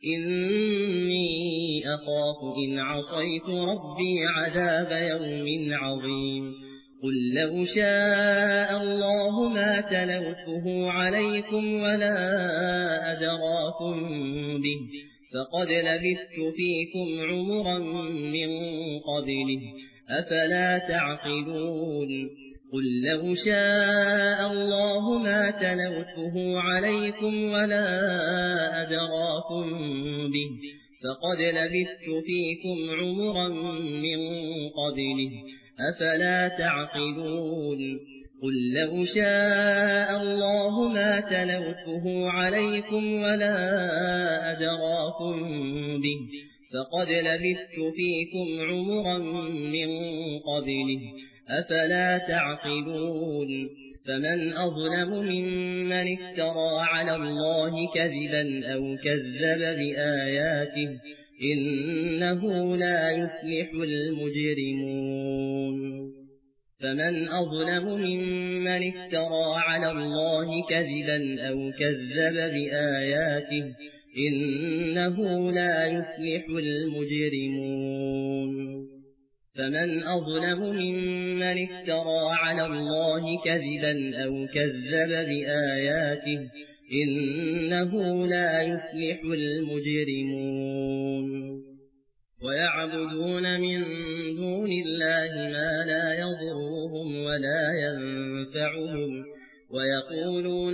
إني أخاف إن عصيت ربي عذاب يوم عظيم قل لو شاء الله ما تلوته عليكم ولا أدراكم به فقد لبثت فيكم عمرا من قبله أفلا تعقلون قل لو شاء الله ما تلوته عليكم ولا أدراكم به فقد لبثت فيكم عمرا من قبله أفلا تعقلون قل لو شاء الله ما تلوته عليكم ولا أدراكم به فقد لبثت فيكم عمرا من قبله أفلا تعقلون فمن أظلم ممن افترى على الله كذبا أو كذب بآياته إنه لا يفلح المجرمون فمن أظلم ممن افترى على الله كذبا أو كذب بآياته إنه لا يفلح المجرمون فمن أظلم ممن افترى على الله كذبا أو كذب بآياته إنه لا يفلح المجرمون ويعبدون من دون الله ما لا يضرهم ولا ينفعهم ويقولون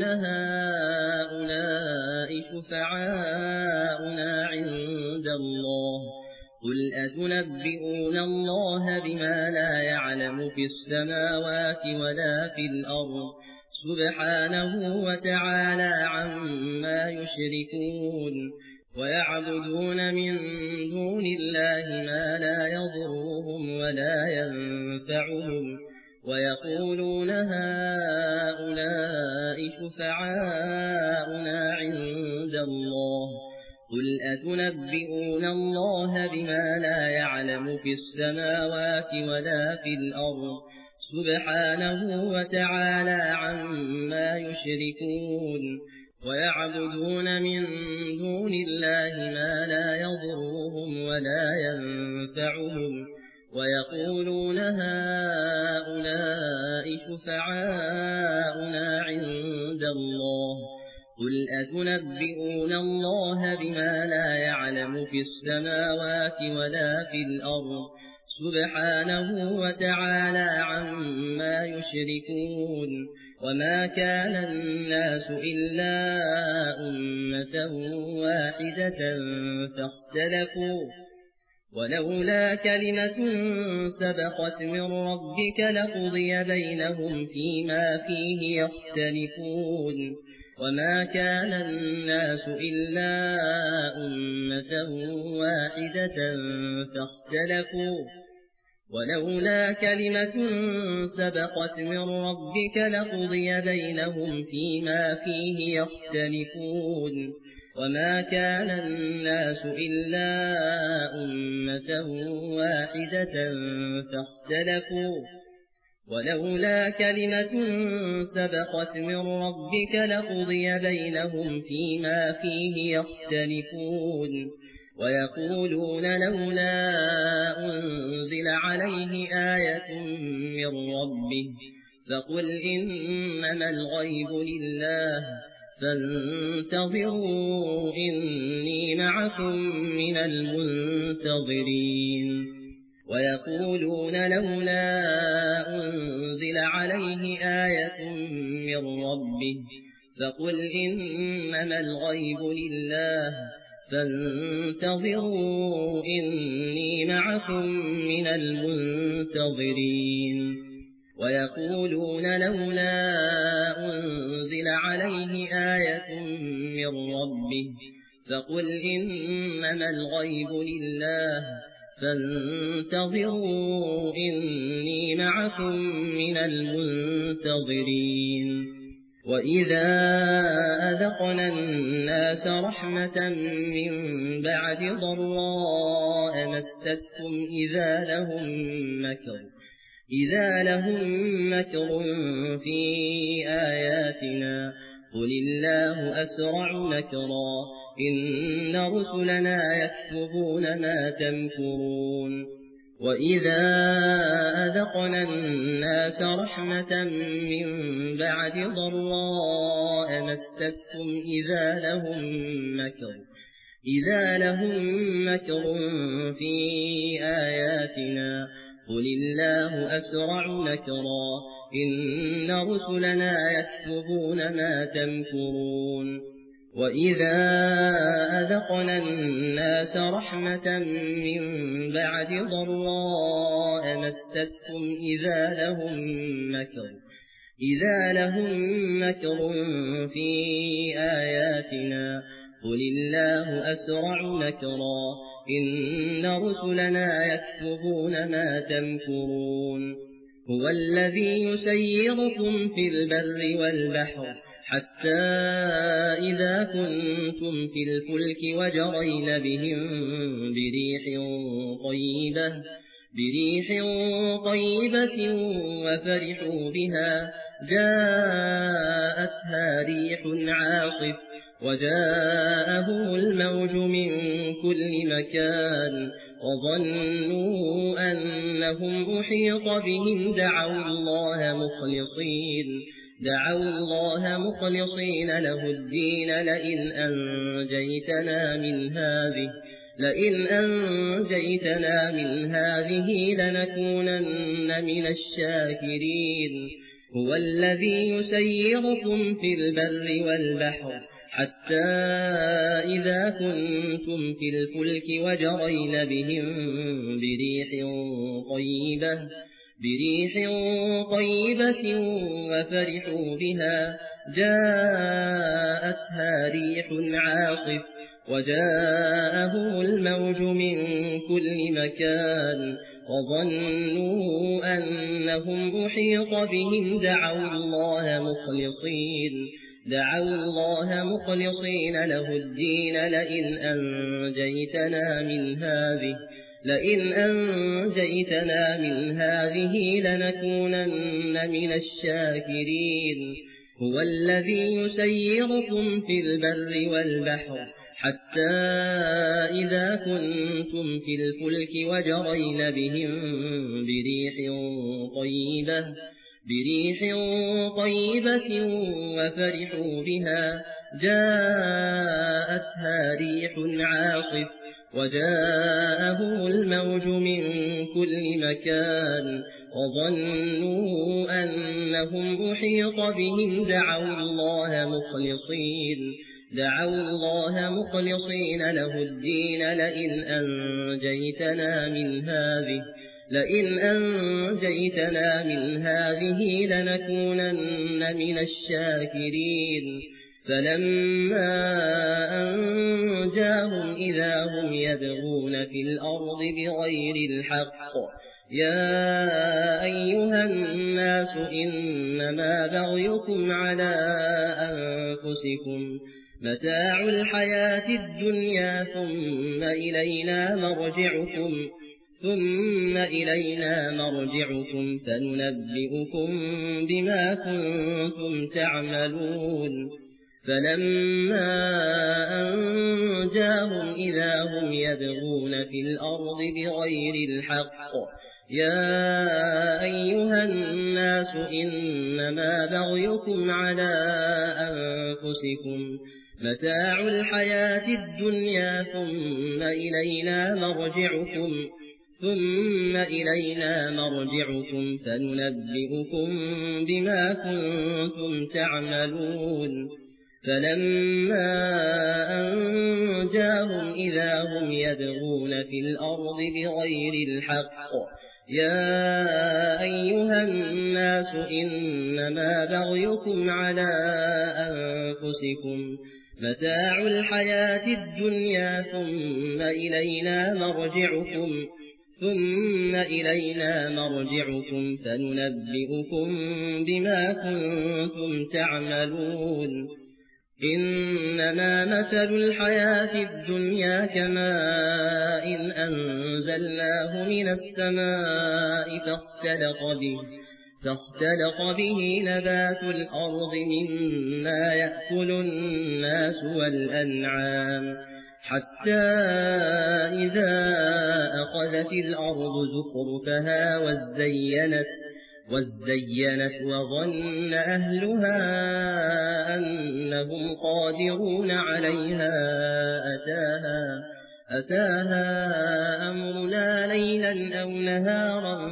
هؤلاء شفعاؤنا عند الله قل أتنبئون الله بما لا يعلم في السماوات ولا في الأرض سبحانه وتعالى عما يشركون ويعبدون من دون الله ما لا يضرهم ولا ينفعهم ويقولون هؤلاء شفعاؤنا عند الله قل أتنبئون الله بما لا يعلم في السماوات ولا في الأرض سبحانه وتعالى عما يشركون ويعبدون من دون الله ما لا يضرهم ولا ينفعهم ويقولون هؤلاء شفعاؤنا عند الله قل أتنبئون الله بما لا يعلم في السماوات ولا في الأرض سبحانه وتعالى عما يشركون وما كان الناس إلا أمة واحدة فاختلفوا ولولا كلمة سبقت من ربك لقضي بينهم فيما فيه يختلفون وما كان الناس إلا أمة واحدة فاختلفوا ولولا كلمة سبقت من ربك لقضي بينهم فيما فيه يختلفون وما كان الناس إلا أمة واحدة فاختلفوا ولولا كلمة سبقت من ربك لقضي بينهم فيما فيه يختلفون ويقولون لولا أنزل عليه آية من ربه فقل إنما الغيب لله فانتظروا إني معكم من المنتظرين ويقولون لولا أنزل عليه آية من ربه فقل إنما الغيب لله فانتظروا إني معكم من المنتظرين ويقولون لولا أنزل عليه آية من ربه فقل إنما الغيب لله فانتظروا إني معكم من المنتظرين وإذا أذقنا الناس رحمة من بعد ضراء مستهم إذا لهم مكر في آياتنا قل الله أسرع مكرا إن رسلنا يكتبون ما تمكرون وإذا أذقنا الناس رحمة من بعد ضراء مستهم إذا لهم مكر في آياتنا قل الله أسرع مكرا إن رسلنا يكتبون ما تمكرون وإذا أذقنا الناس رحمة من بعد ضراء مستهم إذا لهم مكر في آياتنا قل الله أسرع مكرا إن رسلنا يكتبون ما تمكرون هو الذي يسيركم في البر والبحر حتى إذا كنتم في الفلك وجرين بهم بريح طيبة وفرحوا بها جاءتها ريح عاصف وجاءهم الموج من كل مكان وظنوا أنهم أحيط بهم دعوا الله مخلصين له الدين لئن أنجيتنا من هذه لنكونن من الشاكرين هو الذي يسيركم في البر والبحر حتى إذا كنتم في الفلك وجرين بهم بريح طيبة وفرحوا بها جاءتها ريح عاصف وجاءهم الموج من كل مكان وظنوا أنهم أحيط بهم دعوا الله مخلصين له الدين لئن أنجيتنا من هذه لنكونن من الشاكرين هو الذي يسيركم في البر والبحر حتى إذا كنتم في الفلك وجرين بهم بريح طيبة وفرحوا بها جاءتها ريح عاصف وجاءهم الموج من كل مكان وظنوا أنهم أحيط بهم دعوا الله مخلصين له الدين لئن أنجيتنا من هذه لنكونن من الشاكرين فلما أنجاهم إذا هم يبغون في الأرض بغير الحق يا أيها الناس إنما بغيكم على أنفسكم متاع الحياة الدنيا ثم إلينا مرجعكم فننبئكم بما كنتم تعملون فلما أنجاهم إذا هم يبغون في الأرض بغير الحق يا أيها الناس إنما بغيكم على أنفسكم متاع الحياة الدنيا ثم إلينا مرجعكم فننبئكم بما كنتم تعملون فلما أنجاهم إذا هم يبغون في الأرض بغير الحق يا أيها الناس إنما بغيكم على أنفسكم متاع الحياة الدنيا ثم إلينا مرجعكم فننبئكم بما كنتم تعملون إنما مثل الحياة الدنيا كماء أنزلناه من السماء فاختلط به نبات الأرض مما يأكل الناس والأنعام حتى إذا أخذت الأرض زخرفها وازينت وظن أهلها أنهم قادرون عليها أتاها أمرنا ليلا أو نهارا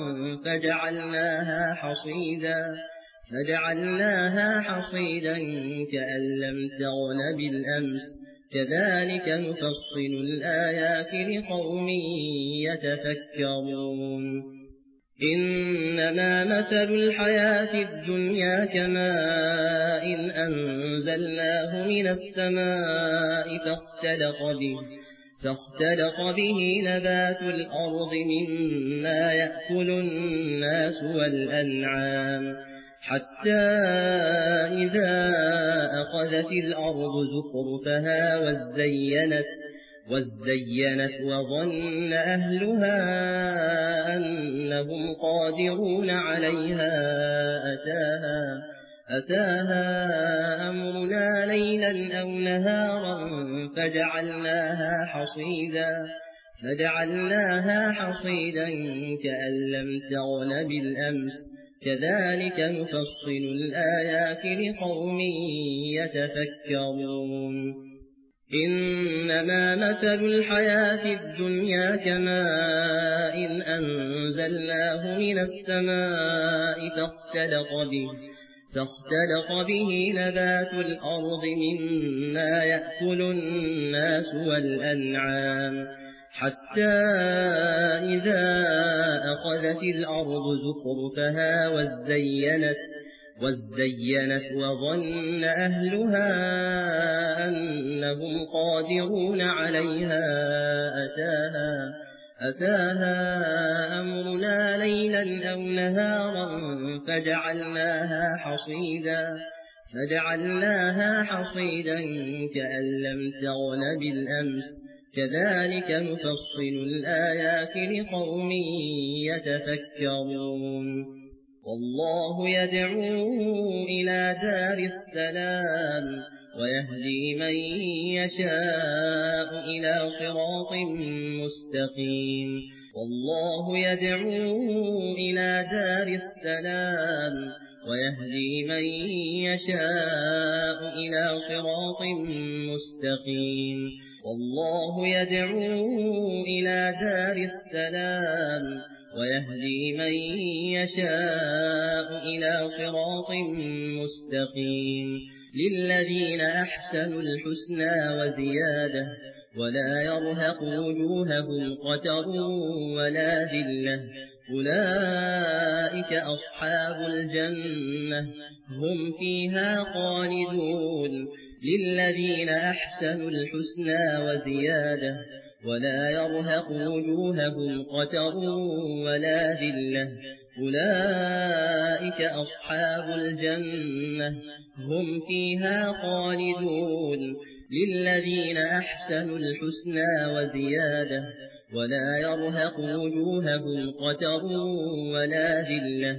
فجعلناها حصيدا كأن لم تغن بالأمس كذلك نفصل الآيات لقوم يتفكرون إنما مثل الحياة الدنيا كماء أنزلناه من السماء فاختلط به نبات الأرض مما يأكل الناس والأنعام حتى إذا أخذت الأرض زخرفها وازينت وظن أهلها أنهم قادرون عليها أتاها أمرنا ليلا أو نهارا فجعلناها حصيدا كأن لم تغن بالأمس كذلك نفصل الآيات لقوم يتفكرون إنما مثل الحياة الدنيا كماء أنزلناه من السماء فاختلط به نبات الأرض مما يأكل الناس والأنعام حتى إذا أخذت الأرض زخرفها وازينت وظن أهلها أنهم قادرون عليها أتاها أمرنا ليلا أو نهارا فجعلناها حصيدا كأن لم تغن بالأمس كذلك نفصل الآيات لقوم يتفكرون والله يدعو إلى دار السلام ويهدي من يشاء إلى صراط مستقيم والله يدعو إلى دار السلام ويهدي من يشاء إلى صراط مستقيم والله يدعو إلى دار السلام ويهدي من يشاء إلى صراط مستقيم للذين أحسنوا الحسنى وزيادة ولا يرهق وجوههم قتر ولا ذلة أولئك أصحاب الجنة هم فيها خالدون للذين أحسنوا الحسنى وزيادة ولا يرهق وجوههم قتر ولا ذلة أولئك أصحاب الجنة هم فيها خالدون للذين أحسنوا الحسنى وزيادة ولا يرهق وجوههم قتر ولا ذلة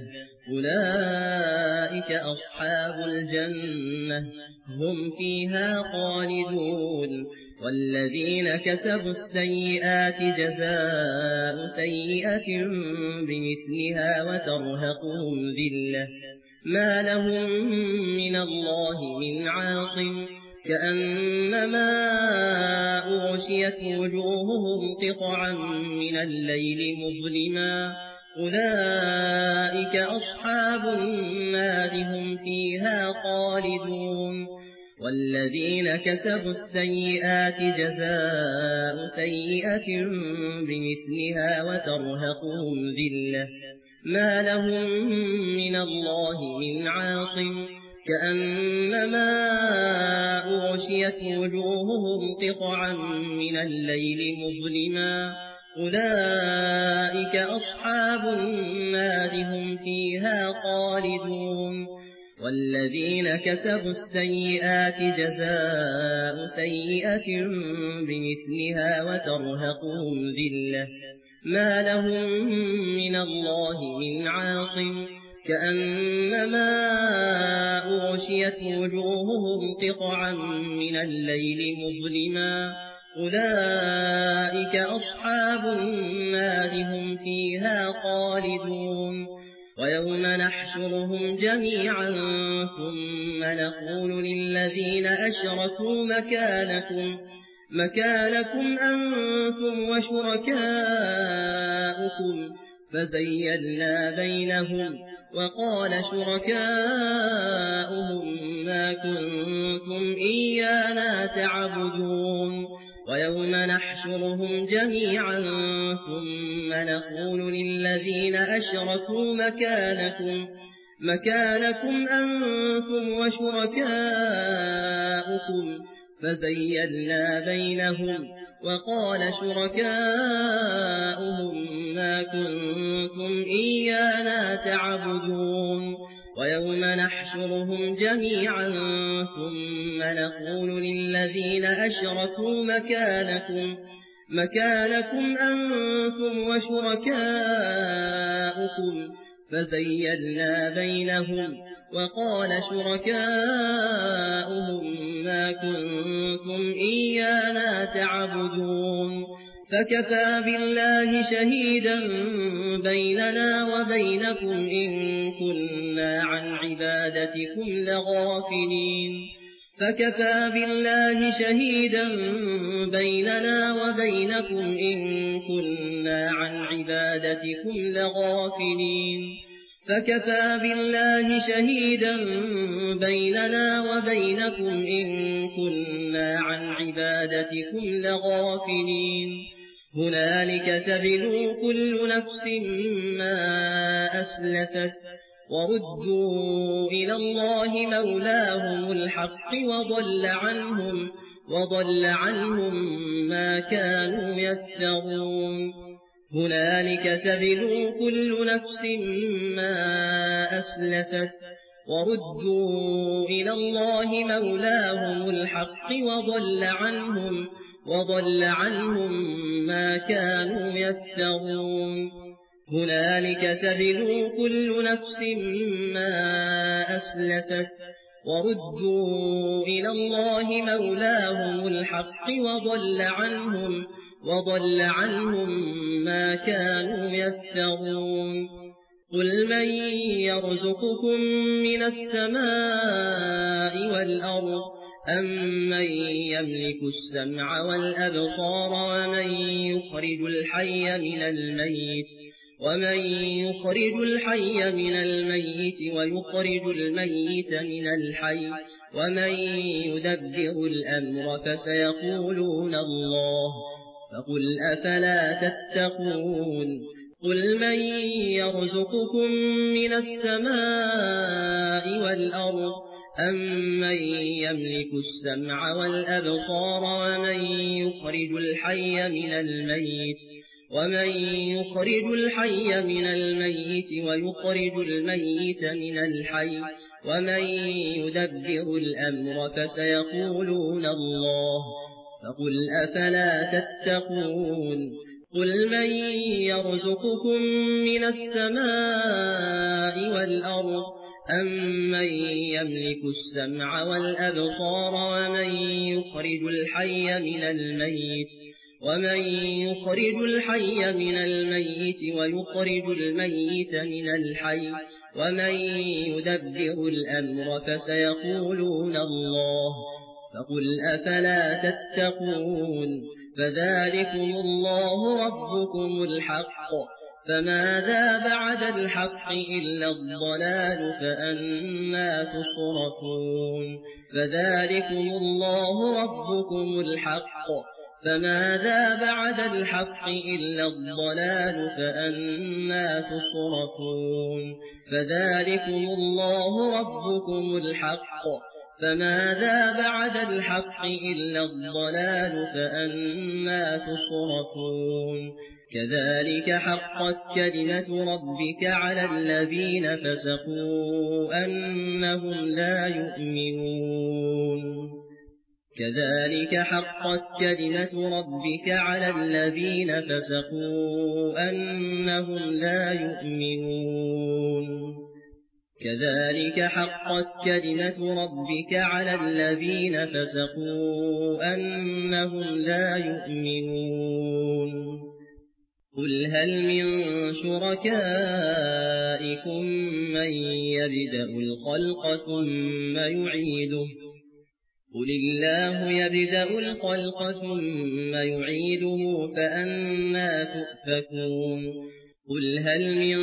أولئك أصحاب الجنة هم فيها خالدون والذين كسبوا السيئات جزاء سيئة بمثلها وترهقهم ذلة ما لهم من الله من عاصم كأنما أغشيت وجوههم قطعا من الليل مظلما أولئك أصحاب النار هم فيها خالدون والذين كسبوا السيئات جزاء سيئة بمثلها وترهقهم ذلة ما لهم من الله من عاصم كأنما أغشيت وجوههم قطعا من الليل مظلما أولئك أصحاب النار هم فيها خالدون والذين كسبوا السيئات جزاء سيئة بمثلها وترهقهم ذلة ما لهم من الله من عاصم كأنما أغشيت وجوههم قطعا من الليل مظلما أولئك أصحاب النار هم فيها خالدون ويوم نحشرهم جميعا ثم نقول للذين أشركوا مكانكم أنتم وشركاؤكم فزيّلنا بينهم وقال شركاؤهم ما كنتم إيانا تعبدون ويوم نحشرهم جميعا ثم نقول للذين أشركوا مكانكم أنتم وشركاؤكم فزيّلنا بينهم وقال شركاؤهم ما كنتم إيانا تعبدون ويوم نحشرهم جميعا ثم نقول للذين أشركوا مكانكم أنتم وشركاؤكم فزيّلنا بينهم وقال شركاؤهم ما كنتم إيانا تعبدون فكفى بالله شهيدا بيننا وبينكم إن كنا عن عبادتكم لغافلين فكفى بالله شهيدا بيننا وبينكم إن كنا عن عبادتكم لغافلين فكفى بالله شهيدا بيننا وبينكم إن كنا عن عبادتكم لغافلين هنالك تبلو كل نفس ما أسلفت وردوا إلى الله مولاهم الحق وضل عنهم ما كانوا يفترون هنالك تبلو كل نفس ما أسلفت وردوا إلى الله مولاهم الحق وضل عنهم ما كانوا يفترون هنالك تبلو كل نفس ما أسلفت وردوا إلى الله مولاهم الحق وضل عنهم ما كانوا يفترون قل من يرزقكم من السماء والأرض أمن يملك السمع والأبصار ومن يخرج الحي من الميت ومن يخرج الحي من الميت ويخرج الميت من الحي ومن يدبر الأمر فسيقولون الله فقل أفلا تتقون قل من يرزقكم من السماء والأرض أمن يملك السمع والأبصار ومن يخرج الحي من الميت ويخرج الميت من الحي ومن يدبر الأمر فسيقولون الله فقل أفلا تتقون قل من يرزقكم من السماء والأرض أمن يملك السمع والأبصار ومن يخرج الحي من الميت ويخرج الميت من الحي ومن يدبر الأمر فسيقولون الله فقل أفلا تتقون فذلكم الله ربكم الحق فماذا بعد الحق إلا الضلال فأنى تصرفون فذلكم الله ربكم الحق فماذا بعد الحق إلا الضلال فأنى تصرفون فذلكم الله ربكم الحق فماذا بعد الحق إلا الضلال فأنى تصرفون كذلك حقت كلمة ربك على الذين فسقوا أنهم لا يؤمنون كذلك حقت كلمة ربك على الذين فسقوا أنهم لا يؤمنون كذلك حقت كلمة ربك على الذين فسقوا أنهم لا يؤمنون قل هل من شركائكم من يبدأ الخلق ثم يعيده قل الله يبدأ الخلق ثم يعيده فأنى تؤفكون قل هل من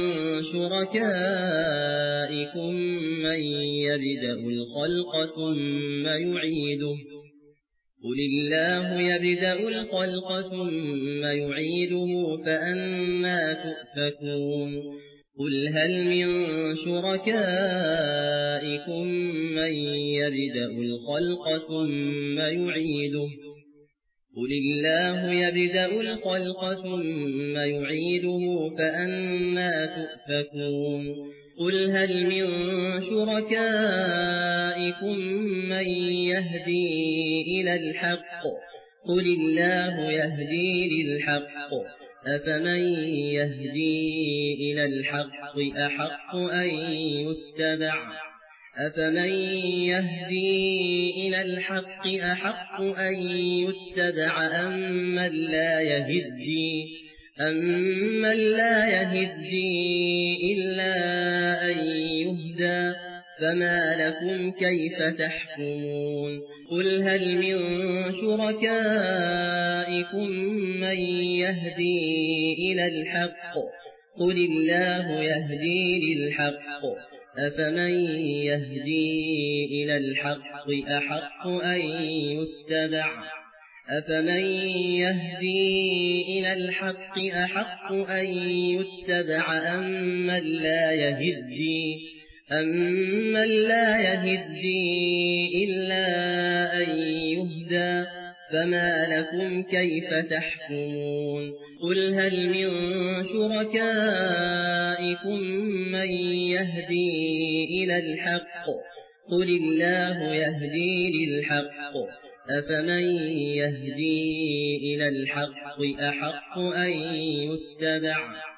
شركائكم من يبدأ الخلق ثم يعيده قل الله يبدأ الخلق ثم يعيده فأنى تؤفكون قل هل من شركائكم من يبدأ الخلق ثم يعيده قل الله يبدأ الخلق ثم يعيده فأنى تؤفكون قل هل من شركائكم من يهدي إلى الحق قل الله يهدي للحق أفمن يهدي إلى الحق أحق أن يتبع أمن لا يهدي إلا أن يهدى فما لكم كيف تحكمون قل هل من شركائكم من يهدي إلى الحق قل الله يهدي للحق أفمن يهدي إلى الحق أحق أن يتبع أمن لا يهدي إلا أن يهدى فما لكم كيف تحكمون قل هل من شركائكم من يهدي إلى الحق قل الله يهدي للحق أفمن يهدي إلى الحق أحق أن يتبع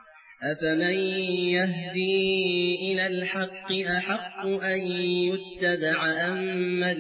أمن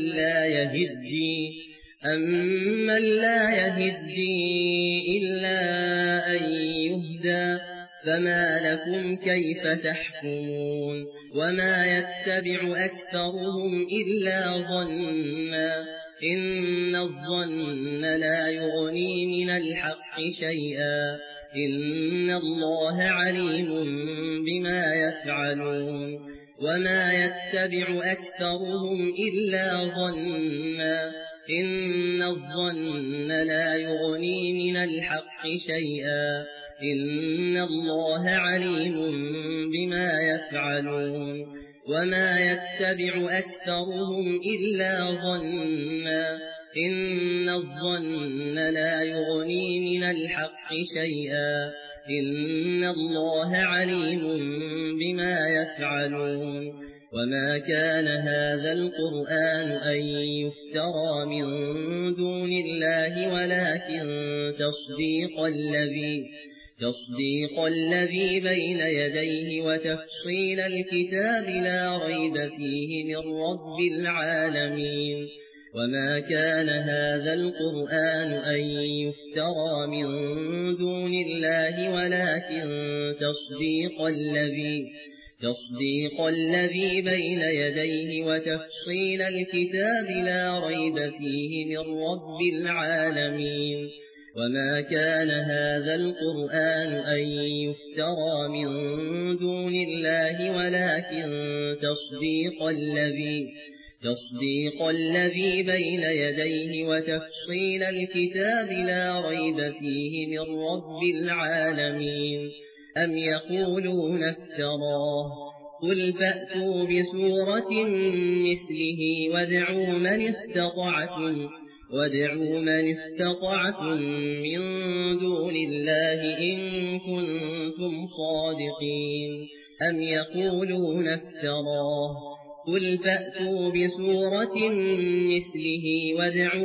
لا يهدي إلا أن يهدى فما لكم كيف تحكمون وما يتبع أكثرهم إلا ظنا إن الظن لا يغني من الحق شيئا إن الله عليم بما يفعلون وما يتبع أكثرهم إلا ظنا إن الظن لا يغني من الحق شيئا إن الله عليم بما يفعلون وما يتبع أكثرهم إلا ظنا إن الظن لا يغني من الحق شيئا إن الله عليم بما يفعلون وما كان هذا القرآن أن يفترى من دون الله ولكن تصديق الذي بين يديه وتفصيل الكتاب لا ريب فيه من رب العالمين وما كان هذا القرآن أن يفترى من دون الله ولكن تصديق الذي بين يديه وتفصيل الكتاب لا ريب فيه من رب العالمين وما كان هذا القرآن أن يفترى من دون الله ولكن تصديق الذي بين يديه وتفصيل الكتاب لا ريب فيه من رب العالمين أم يقولون افتراه قل فأتوا بسورة مثله وادعوا من استطعتم من دون الله إن كنتم صادقين أم يقولون افتراه قل فأتوا بسورة مثله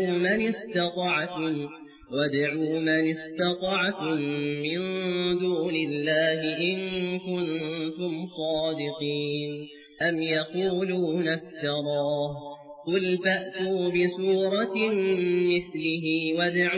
وادعوا من استطعتم من دون الله إن كنتم صادقين أم يقولون افتراه قل فأتوا بسورة مثله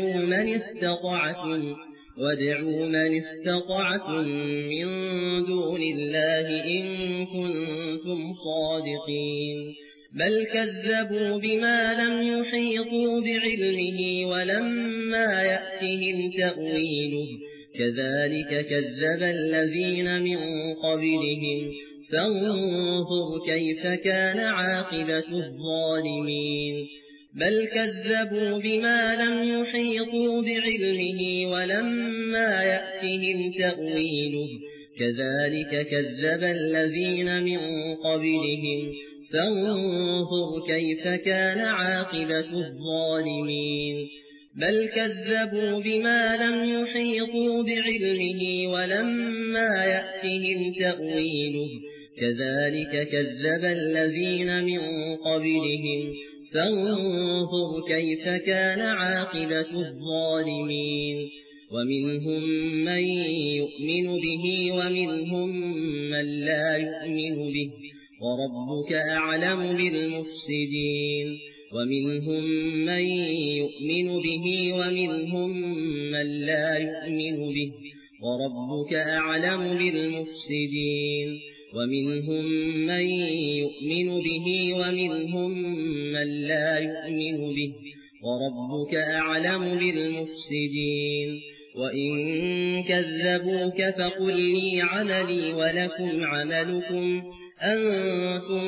وادعوا من استطعتم من دون الله إن كنتم صادقين بل كذبوا بما لم يحيطوا بعلمه ولما يأتهم تأويله كذلك كذب الذين من قبلهم فانظر كيف كان عاقبة الظالمين بل كذبوا بما لم يحيطوا بعلمه ولما يأتهم تأويله كذلك كذب الذين من قبلهم فانظر كيف كان عاقبة الظالمين بل كذبوا بما لم يحيطوا بعلمه ولما يأتهم تأويله كذلك كذب الذين من قبلهم فانظر كيف كان عاقبة الظالمين ومنهم من يؤمن به ومنهم من لا يؤمن به وربك أعلم بالمفسدين ومنهم من يؤمن به ومنهم من لا يؤمن به وربك أعلم بالمفسدين ومنهم من يؤمن به ومنهم من لا يؤمن به وربك أعلم بالمفسدين وإن كذبوك فقل لي عملي ولكم عملكم أنتم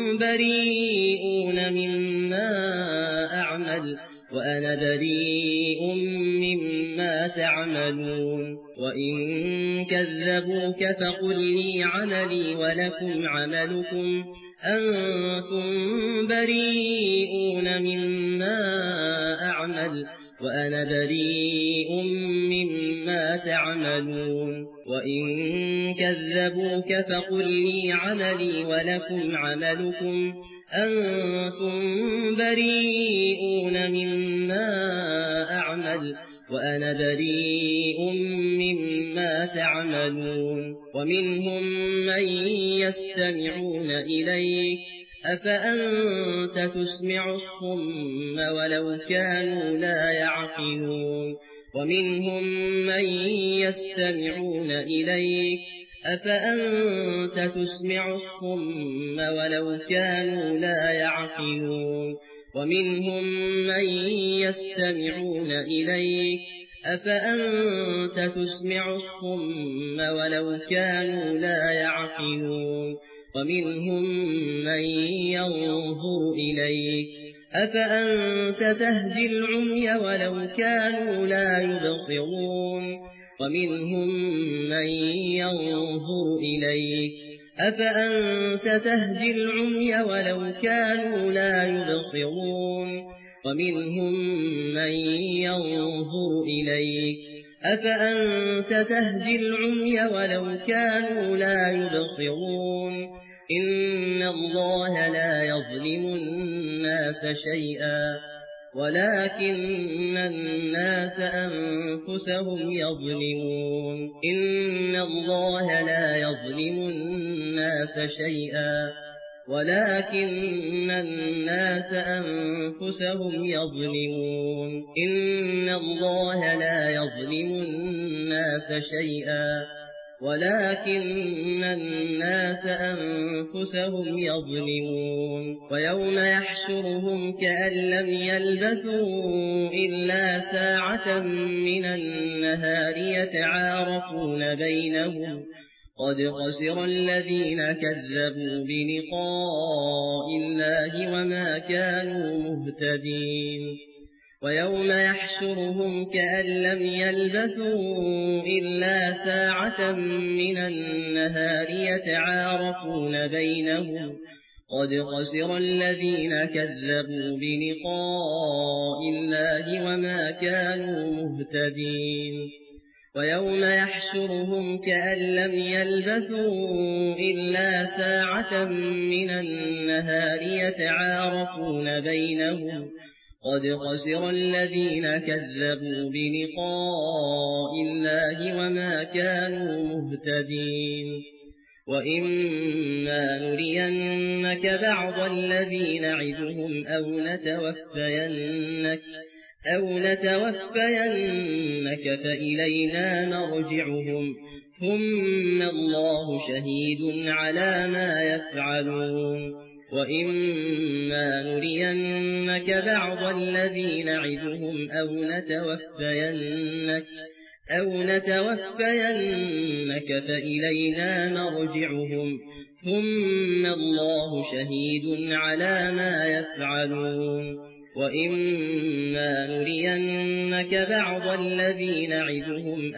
بريئون مما أعمل وأنا بريء مما تعملون وإن كذبوك فقل لي عملي ولكم عملكم أنتم بريئون مما أعمل وأنا بريء مما تعملون وإن كذبوك فقل لي عملي ولكم عملكم أنتم بريئون مما أعمل وأنا بريء مما تعملون ومنهم من يستمعون إليك أفأنت تسمع الصم ولو كانوا لا يعقلون ومنهم من يستمعون إليك أفأنت تسمع الصم ولو كانوا لا يعقلون ومنهم من يستمعون إليك أفأنت تسمع الصم ولو كانوا لا يعقلون ومنهم من ينظر إليك أفأنت تهدي العمي ولو كانوا لا يبصرون ومنهم من ينظر إليك أفأنت تهدي العمي ولو كانوا لا يبصرون ومنهم من ينظر إليك أفأنت تهدي العمي ولو كانوا لا يبصرون إن الله لا يظلم الناس شيئا ولكن الناس أنفسهم يظلمون إن الله لا يظلم الناس شيئا ولكن الناس أنفسهم يظلمون إن الله لا يظلم الناس شيئا ولكن الناس أنفسهم يظلمون ويوم يحشرهم كأن لم يلبثوا إلا ساعة من النهار يتعارفون بينهم قد خسر الذين كذبوا بلقاء الله وما كانوا مهتدين ويوم يحشرهم كأن لم يلبثوا إلا ساعة من النهار يتعارفون بينهم قد خسر الذين كذبوا بلقاء الله وما كانوا مهتدين ويوم يحشرهم كأن لم يلبثوا إلا ساعة من النهار يتعارفون بينهم قد خسر الذين كذبوا بلقاء الله وما كانوا مهتدين وإما نرينك بعض الذي نعدهم أو نتوفينك فإلينا مرجعهم ثم الله شهيد على ما يفعلون وإما نرينك بعض الذي نعدهم أو نتوفينك فإلينا مرجعهم ثم الله شهيد على ما يفعلون وإما نرينك بعض الذي نعدهم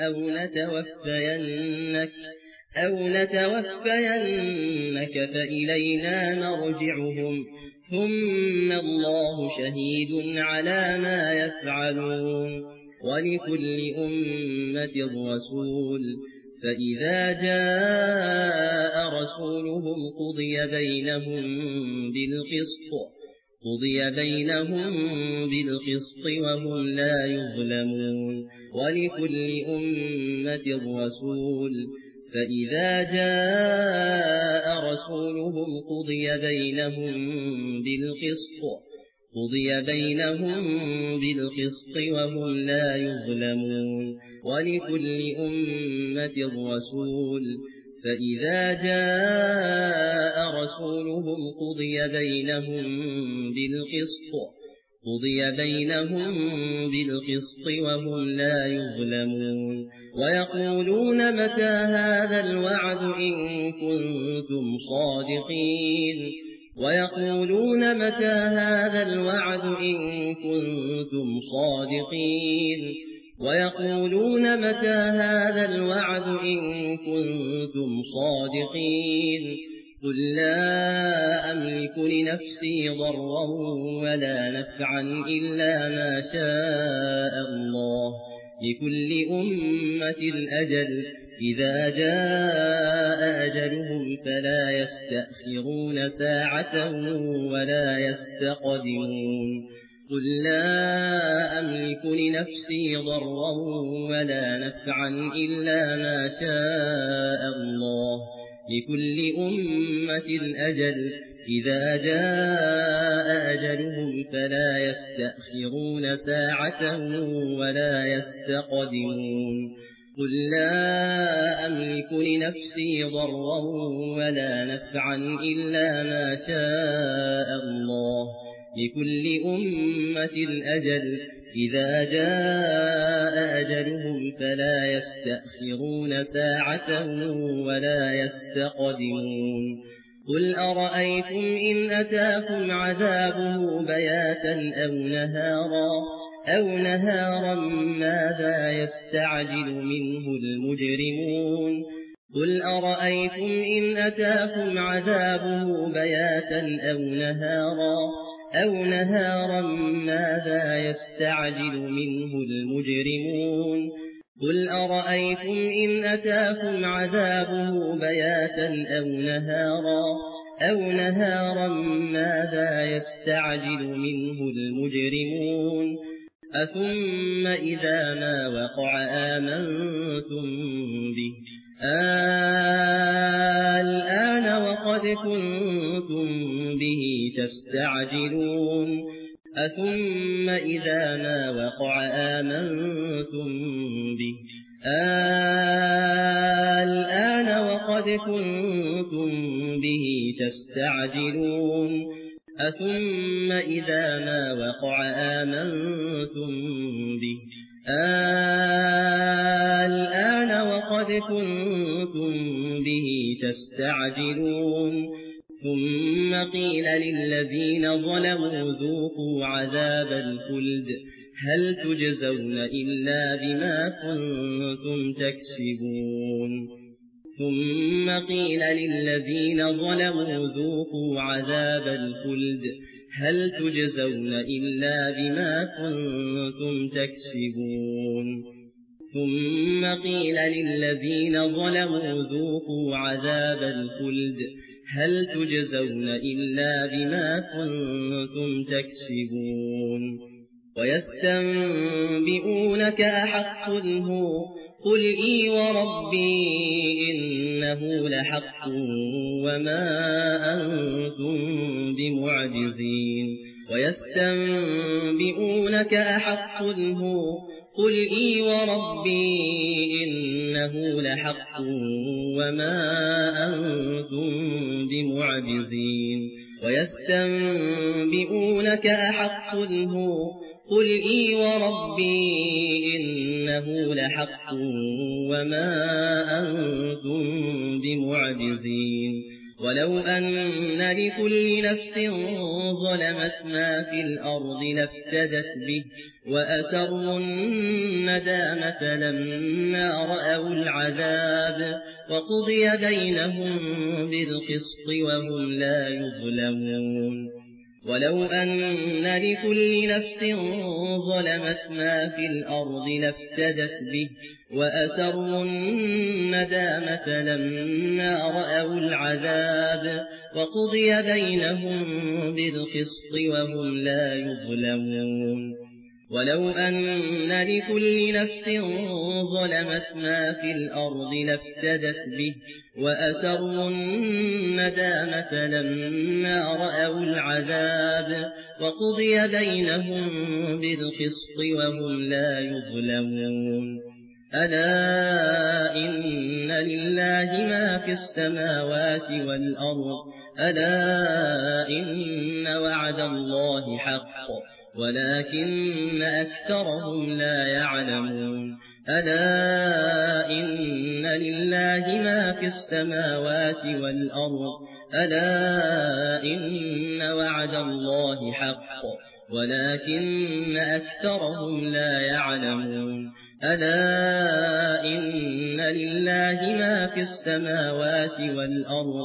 أو نتوفينك فإلينا مرجعهم ثم الله شهيد على ما يفعلون ولكل أمة رسول فإذا جاء رسولهم قضي بينهم بالقسط وهم لا يظلمون ولكل أمة رسول فإذا جاء رسولهم قضي بينهم بالقسط وهم لا يظلمون ولكل أمة رسول فإذا جاء رسولهم قضي بينهم بالقسط وهم لا يظلمون ويقولون متى هذا الوعد إن كنتم صادقين ويقولون متى هذا الوعد إن كنتم صادقين ويقولون متى هذا الوعد إن كنتم صادقين قل لا أملك لنفسي ضرا ولا نفعا إلا ما شاء الله لكل أمة أجل إذا جاء أجلهم فلا يستأخرون ساعة ولا يستقدمون قل لا أملك لنفسي ضرا ولا نفعا إلا ما شاء الله لكل أمة أجل إذا جاء أجلهم فلا يستأخرون ساعة ولا يستقدمون قل لا أملك لنفسي ضرا ولا نفعا إلا ما شاء الله لكل أمة أجل إذا جاء أجلهم فلا يستأخرون ساعة ولا يستقدمون قل أرأيتم إن أتاكم عذابه بياتا أو نهارا ماذا يستعجل منه المجرمون قل أرأيتم إن أتاكم عذابه بياتا أو نهارا ماذا يستعجل منه المجرمون قل أرأيتم إن أتاكم عذابه بياتا أو نهارا ماذا يستعجل منه المجرمون أثم إذا ما وقع آمنتم به الآن وقد كنتم به تستعجلون أثم إذا ما وقع آمنتم به الآن وقد كنتم به تستعجلون أثم إذا ما وقع آمنتم به الآن وقد كنتم به تستعجلون ثم قيل للذين ظلموا ذوقوا عذاب الخلد هل تجزون إلا بما كنتم تكسبون ثم قيل للذين ظلموا ذوقوا عذاب الخلد هل تجزون إلا بما كنتم تكسبون ثم قيل للذين ظلموا ذوقوا عذاب الخلد هل تجزون إلا بما كنتم تكسبون ويستنبئونك أحق هو قل إي وربي إنه لحق وما أنتم بمعجزين ويستنبئونك أحق هو قل إي وربي إنه لحق وما أنتم بمعجزين ويستنبئونك أحق هو قل إي وربي إنه لحق وما أنتم بمعجزين ولو أن لكل نفس ظلمت ما في الأرض لافتدت به وأسروا الندامة لما رأوا العذاب وقضي بينهم بالقسط وهم لا يظلمون ولو أن لكل نفس ظلمت ما في الأرض لافتدت به وأسروا الندامة لما رأوا العذاب وقضي بينهم بالقسط وهم لا يظلمون ولو أن لكل نفس ظلمت ما في الأرض لافتدت به وأسروا الندامة لما رأوا العذاب وقضي بينهم بالقسط وهم لا يظلمون ألا إن لله ما في السماوات والأرض ألا إن وعد الله حق ولكن أكثرهم لا يعلمون ألا إن لله ما في السماوات والأرض ألا إن وعد الله حق ولكن أكثرهم لا يعلمون ألا إن لله ما في السماوات والأرض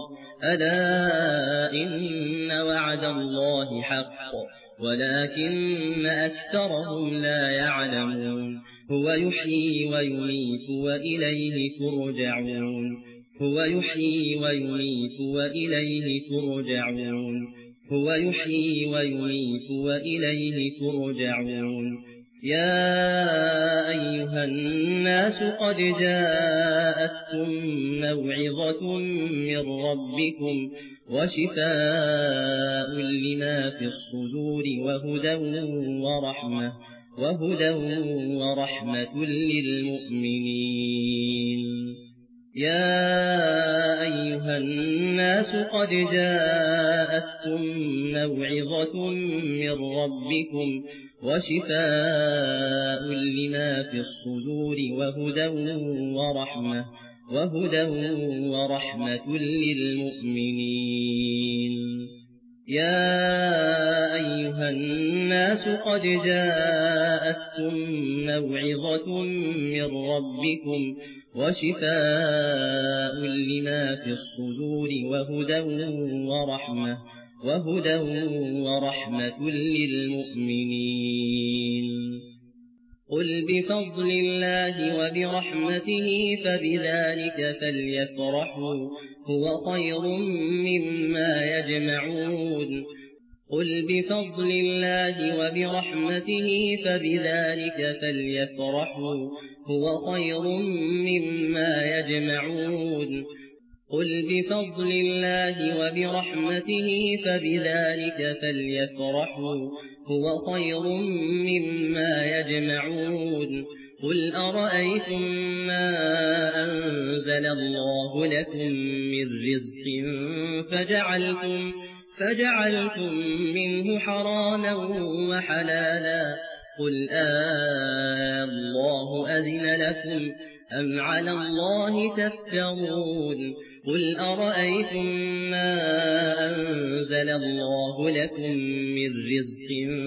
ألا إن وعد الله حق ولكن أكثرهم لا يعلمون هو يحيي ويميت وإليه ترجعون هو يحيي ويميت وإليه ترجعون هو يحيي ويميت وإليه ترجعون يا أيها الناس قد جاءتكم موعظة من ربكم وشفاء لما في الصدور وهدى ورحمة للمؤمنين يا أيها الناس قد جاءتكم موعظة من ربكم وشفاء لما في الصدور وهدى ورحمة للمؤمنين. يا أيها الناس قد جاءتكم موعظة من ربكم وشفاء لما في الصدور وهدى ورحمة للمؤمنين. قل بفضل الله وبرحمته فبذلك فليفرحوا هو خير مما يجمعون. قل بفضل الله وبرحمته فبذلك فليفرحوا هو خير مما يجمعون. قل بفضل الله وبرحمته فبذلك فليفرحوا هو خير مما يجمعون. قل أرأيتم ما أنزل الله لكم من رزق فجعلتم منه حراما وحلالا قل الله أذن لكم أم على الله تفترون. قل أرأيتم ما أنزل الله لكم من رزق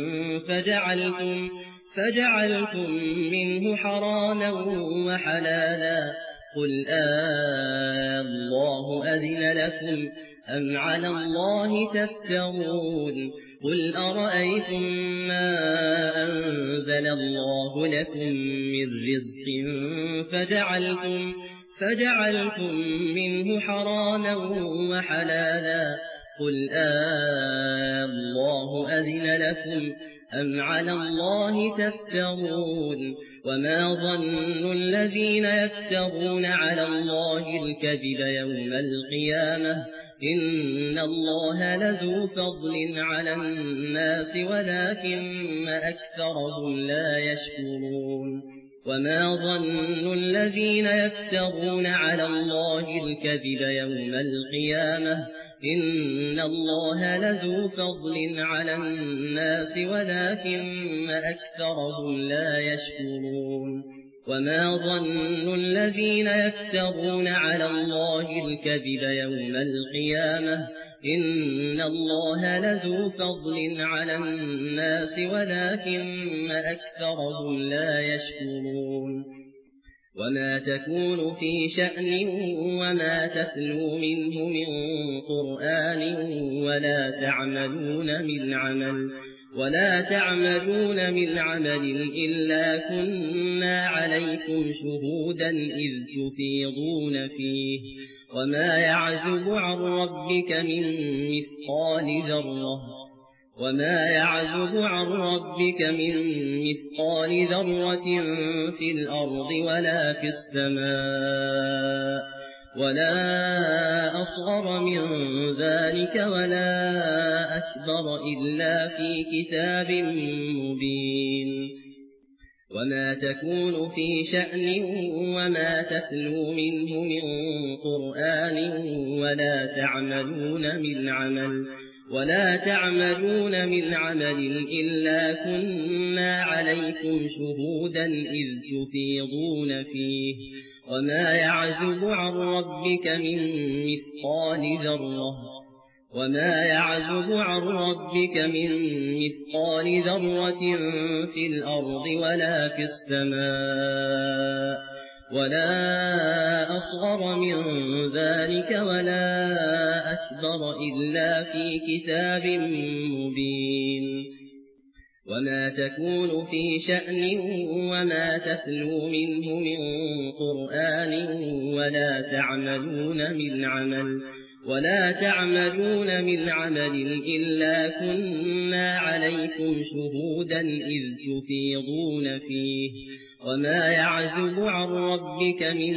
فجعلتم منه حراما وحلالا قل الله أذن لكم أم على الله تفترون. قل أرأيتم ما أنزل الله لكم من رزق فجعلتم منه حراما وحلالا قل الله أذن لكم أم على الله تفترون. وما ظن الذين يفترون على الله الكذب يوم القيامة إن الله لذو فضل على الناس ولكن أكثرهم لا يشكرون. وما ظن الذين يفترون على الله الكذب يوم القيامة إن الله لذو فضل على الناس ولكن أكثرهم لا يشكرون. وما ظن الذين يفترون على الله الكذب يوم القيامة إن الله لذو فضل على الناس ولكن أكثرهم لا يشكرون. وما تكون في شأن وما تتلو منه من قرآن ولا تعملون من عمل إلا كنا عليكم شهودا إذ تفيضون فيه وما يعزب عن ربك من مثقال ذرة في الأرض ولا في السماء ولا أصغر من ذلك ولا أكبر إلا في كتاب مبين. وما تكون في شأن وما تتلو منه من قرآن ولا تعملون من عمل إلا كنا عليكم شهودا إذ تفيضون فيه وما يعزب عن ربك من مثقال ذرة في الأرض ولا في السماء ولا أصغر من ذلك ولا أكبر إلا في كتاب مبين. وما تكون في شأن وما تتلو منه من قرآن ولا تعملون من عمل إلا كنا عليكم شهودا إذ تفيضون فيه وما يعزب عن ربك من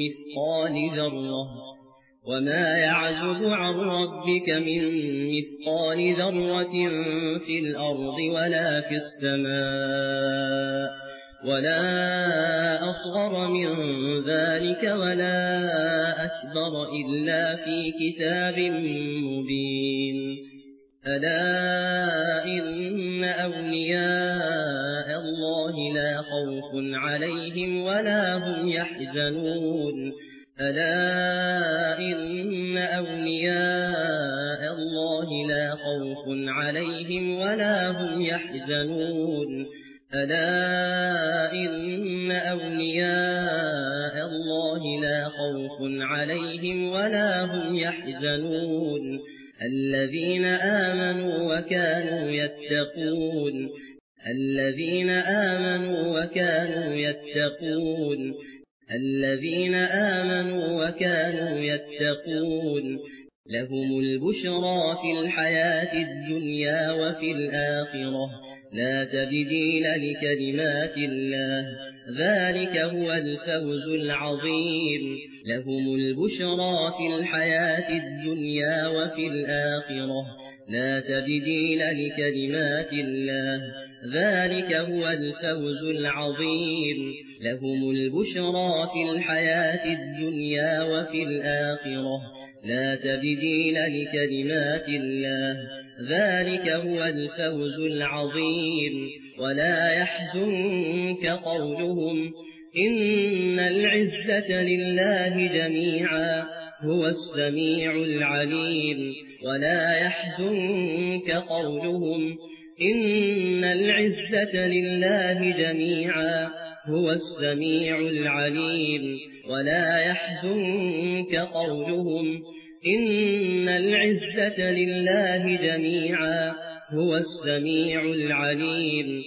مثقال ذرة في الأرض ولا في السماء ولا أصغر من ذلك ولا أكبر إلا في كتاب مبين. ألا إن أولياء الله لا خوف عليهم ولا هم يحزنون ألا إن أولياء الله لا خوف عليهم ولا هم يحزنون ألا إن أولياء الله لا خوف عليهم ولا هم يحزنون الذين آمنوا وكانوا يتقون الذين آمنوا وكانوا يتقون الذين آمنوا وكانوا يتقون لهم البشرى في الحياة الدنيا وفي الآخرة لا تبديل لكلمات الله ذلك هو الفوز العظيم لهم البشرى في الحياة الدنيا وفي الآخرة لا تبديل لكلمات الله ذلك هو الفوز العظيم لهم البشرى في الحياة الدنيا وفي الآخرة لا تبديل لكلمات الله ذلك هو الفوز العظيم ولا يحزنك قولهم إن العزة لله جميعا هو السميع العليم ولا يحزنك قولهم إن العزة لله جميعا هو السميع العليم ولا يحزنك قولهم إن العزة لله جميعا هو السميع العليم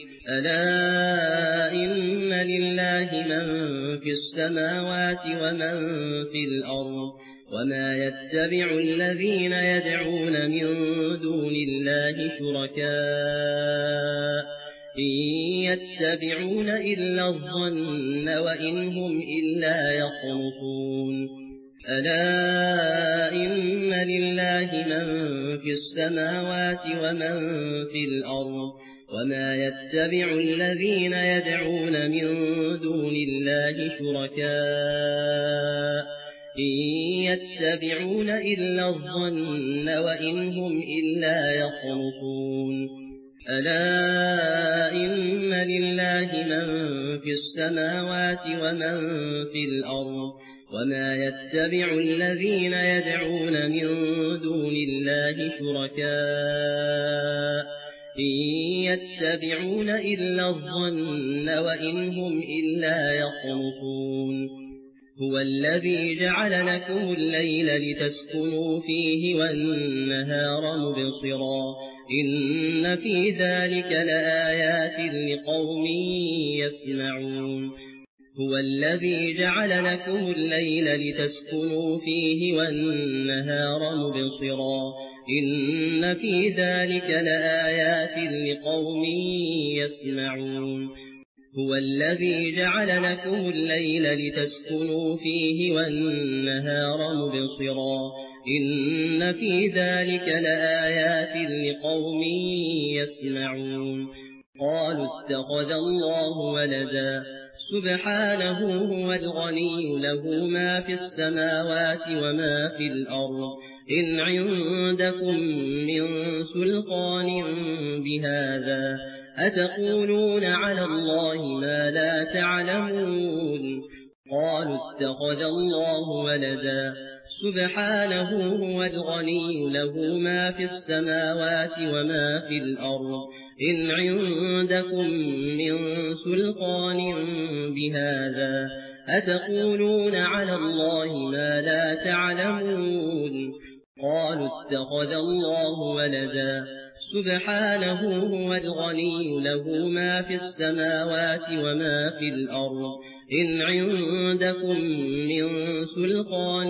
ألا إن لله من في السماوات ومن في الأرض وما يتبع الذين يدعون من دون الله شركاء إن يتبعون إلا الظن وإن هم إلا يخرصون ألا إن لله من في السماوات ومن في الأرض وما يتبع الذين يدعون من دون الله شركاء إن يتبعون إلا الظن وإن هم إلا يخرصون ألا إن لله من في السماوات ومن في الأرض وما يتبع الذين يدعون من دون الله شركاء إن يتبعون إلا الظن وإن هم إلا يخرصون هو الذي جعل لكم الليل لتسكنوا فيه والنهار مبصرا إن في ذلك لآيات لقوم يسمعون هو الذي جعل لكم الليل لتسكنوا فيه والنهار مبصرا إن في ذلك لآيات لقوم يسمعون هو الذي جعل لكم الليل لتسكنوا فيه والنهار مبصرا إن في ذلك لآيات لقوم يسمعون قالوا اتخذ الله ولدا سبحانه هو الغني له ما في السماوات وما في الأرض إن عندكم من سلطان بهذا أتقولون على الله ما لا تعلمون قالوا اتخذ الله ولدا سبحانه هو الغني له ما في السماوات وما في الأرض إن عندكم من سلطان بهذا أتقولون على الله ما لا تعلمون قالوا اتخذ الله ولدا سبحانه هو الغني له ما في السماوات وما في الأرض إن عندكم من سلطان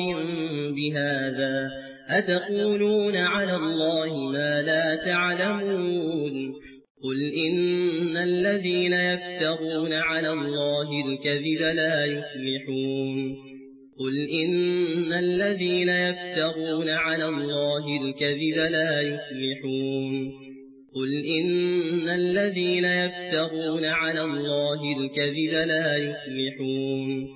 بهذا أتقولون على الله ما لا تعلمون قل إن الذين يفترون على الله الكذب لا يفلحون قل إن الذين يفترون على الله الكذب لا يفلحون قل إن الذين يفترون على الله الكذب لا يفلحون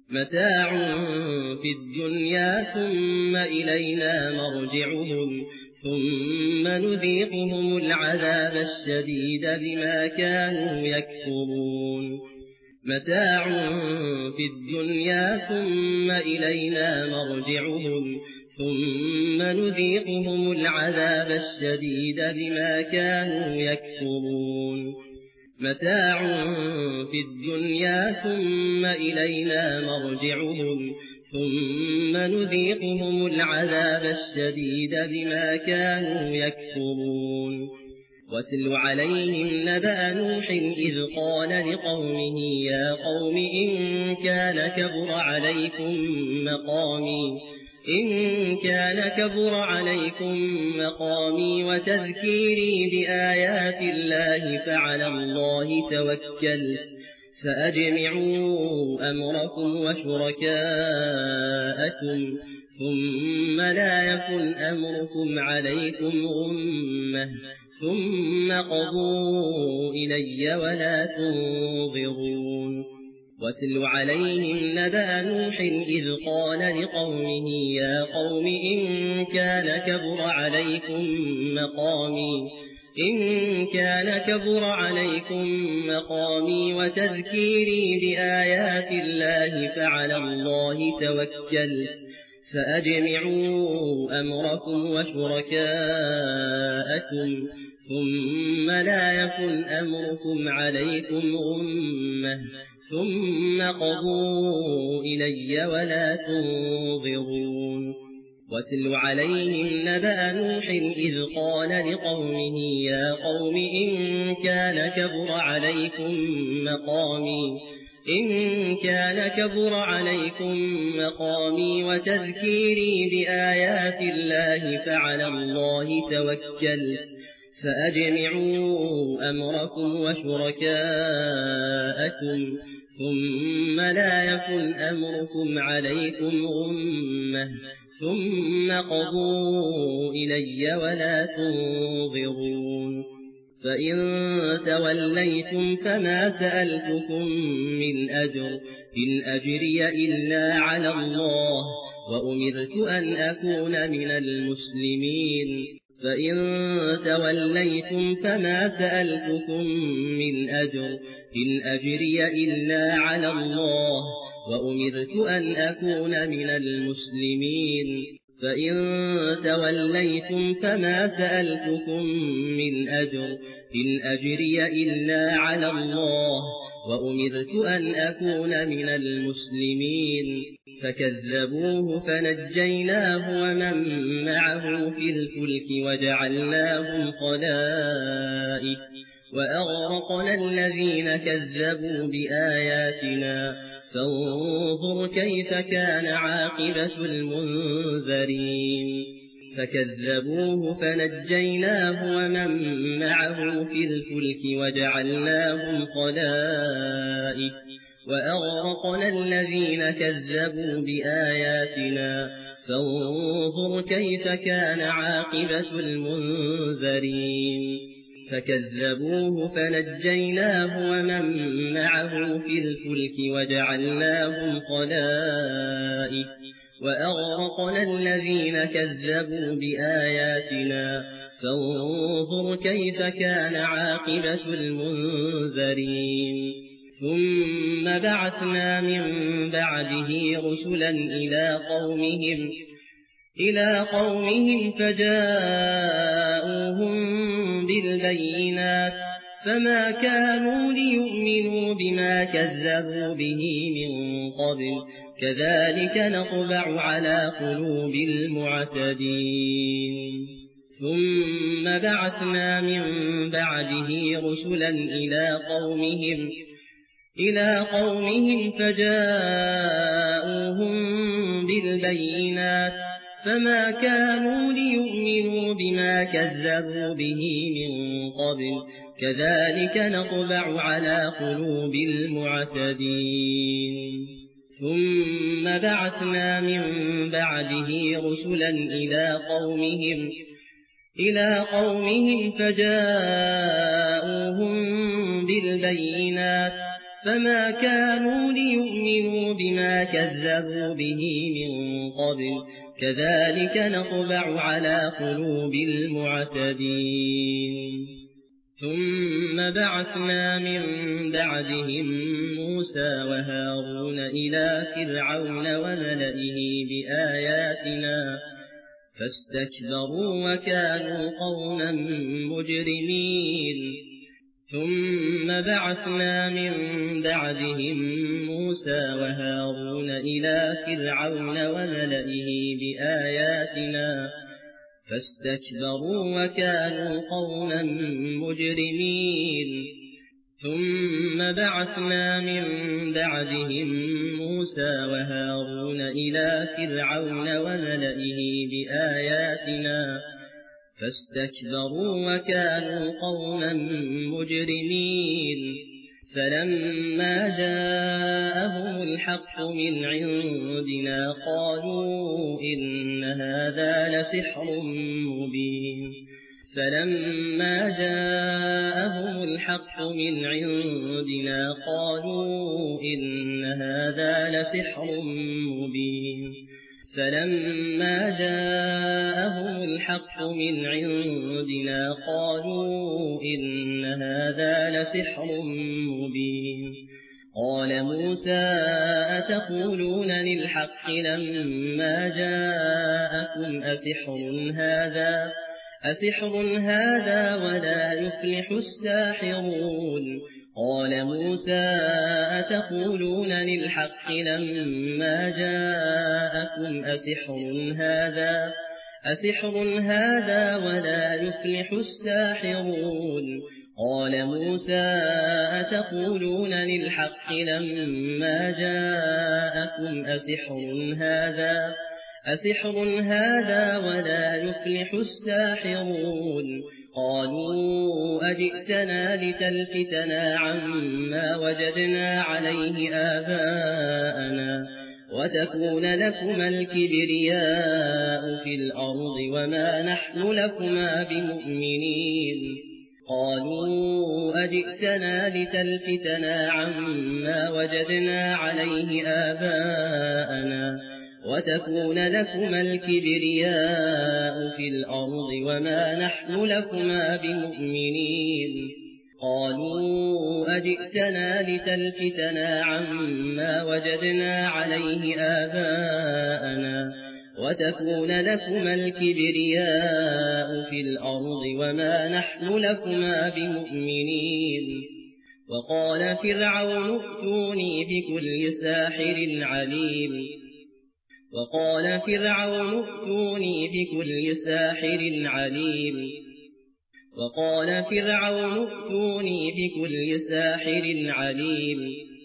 متاع في الدنيا ثم إلينا مرجعهم ثم نذيقهم العذاب الشديد بما كانوا يكفرون متاع في الدنيا ثم إلينا مرجعهم ثم نذيقهم العذاب الشديد بما كانوا يكفرون متاع في الدنيا ثم إلينا مرجعهم ثم نذيقهم العذاب الشديد بما كانوا يكفرون واتل عليهم نبأ نوح إذ قال لقومه يا قوم إن كان كبر عليكم مقامي وتذكيري بآيات الله فعلى الله توكلت فأجمعوا أمركم وشركاءكم ثم لا يكن أمركم عليكم غمة ثم قضوا إلي ولا تنظرون واتل عليهم نبأ نوح إذ قال لقومه يا قوم إن كان كبر عليكم مقامي وتذكيري بآيات الله فعلى الله توكلت فأجمعوا أمركم وشركاءكم ثم لا يكن أمركم عليكم غمة ثم قضوا إلي ولا تنظرون واتل عليهم نبأ نوح إذ قال لقومه يا قوم إن كان كبر عليكم مقامي وتذكيري بآيات الله فعلى الله توكلت فأجمعوا أمركم وشركاءكم ثم لا يكن أمركم عليكم غمة ثم قضوا إلي ولا تنظرون فإن توليتم فما سألتكم من أجر إن أجري إلا على الله وأمرت أن أكون من المسلمين فإن توليتم فما سألتكم من أجر إن أجري إلا على الله وأمرت أن أكون من المسلمين فإن توليتم فما سألتكم من أجر إن أجري إلا على الله وأمرت أن أكون من المسلمين فكذبوه فنجيناه ومن معه في الفلك وجعلناهم خلائف وأغرقنا الذين كذبوا بآياتنا فانظر كيف كان عاقبة المنذرين فكذبوه فنجيناه ومن معه في الفلك وجعلناهم خلائف وأغرقنا الذين كذبوا بآياتنا فانظر كيف كان عاقبة المنذرين فكذبوه فنجيناه ومن معه في الفلك وجعلناهم خلائف وأغرقنا الذين كذبوا بآياتنا فانظر كيف كان عاقبة المنذرين ثم بعثنا من بعده رسلا إلى قومهم فجاءوهم بالبينات فما كانوا ليؤمنوا بما كذبوا به من قبل كذلك نطبع على قلوب المعتدين ثم بعثنا من بعده رسلا إلى قومهم فجاءوهم بالبينات فما كانوا ليؤمنوا بما كذبوا به من قبل كذلك نطبع على قلوب المعتدين ثم بعثنا من بعده رسلا إلى قومهم فجاءوهم بالبينات فما كانوا ليؤمنوا بما كذبوا به من قبل كذلك نطبع على قلوب المعتدين ثم بعثنا من بعدهم موسى وهارون إلى فرعون وملئه بآياتنا فاستكبروا وكانوا قوما مجرمين ثم بعثنا من بعدهم موسى وهارون إلى فرعون وملئه بآياتنا فاستكبروا وكانوا قوما مجرمين ثم بعثنا من بعدهم موسى وهارون إلى فرعون وملئه بآياتنا فاستكبروا وكانوا قوما مجرمين فلما جاءهم الحق من عندنا قالوا إن هذا لسحر مبين فلما جاءهم الحق من عندنا قالوا إن هذا لسحر مبين فلما جاءهم الحق من عندنا قالوا إن هذا لسحر مبين قال موسى أتقولون للحق لما جاءكم أسحر هذا ولا يفلح الساحرون قال موسى أتقولون للحق لما جاءكم أسحر هذا ولا يفلح الساحرون قال موسى أتقولون للحق لما جاءكم أسحر هذا ولا يفلح الساحرون قالوا أجئتنا لتلفتنا عما وجدنا عليه آباءنا وتكون لكما الكبرياء في الأرض وما نحن لكما بمؤمنين قالوا أجئتنا لتلفتنا عما وجدنا عليه آباءنا وتكون لكما الكبرياء في الأرض وما نحن لكما بمؤمنين قالوا أجئتنا لتلفتنا عما وجدنا عليه آباءنا وتكون لكما الكبرياء في الأرض وما نحن لكما بمؤمنين وقال فرعون ائتوني بكل ساحر عليم وقال فرعون ائتوني بكل ساحر عليم وقال فرعون ائتوني بكل ساحر عليم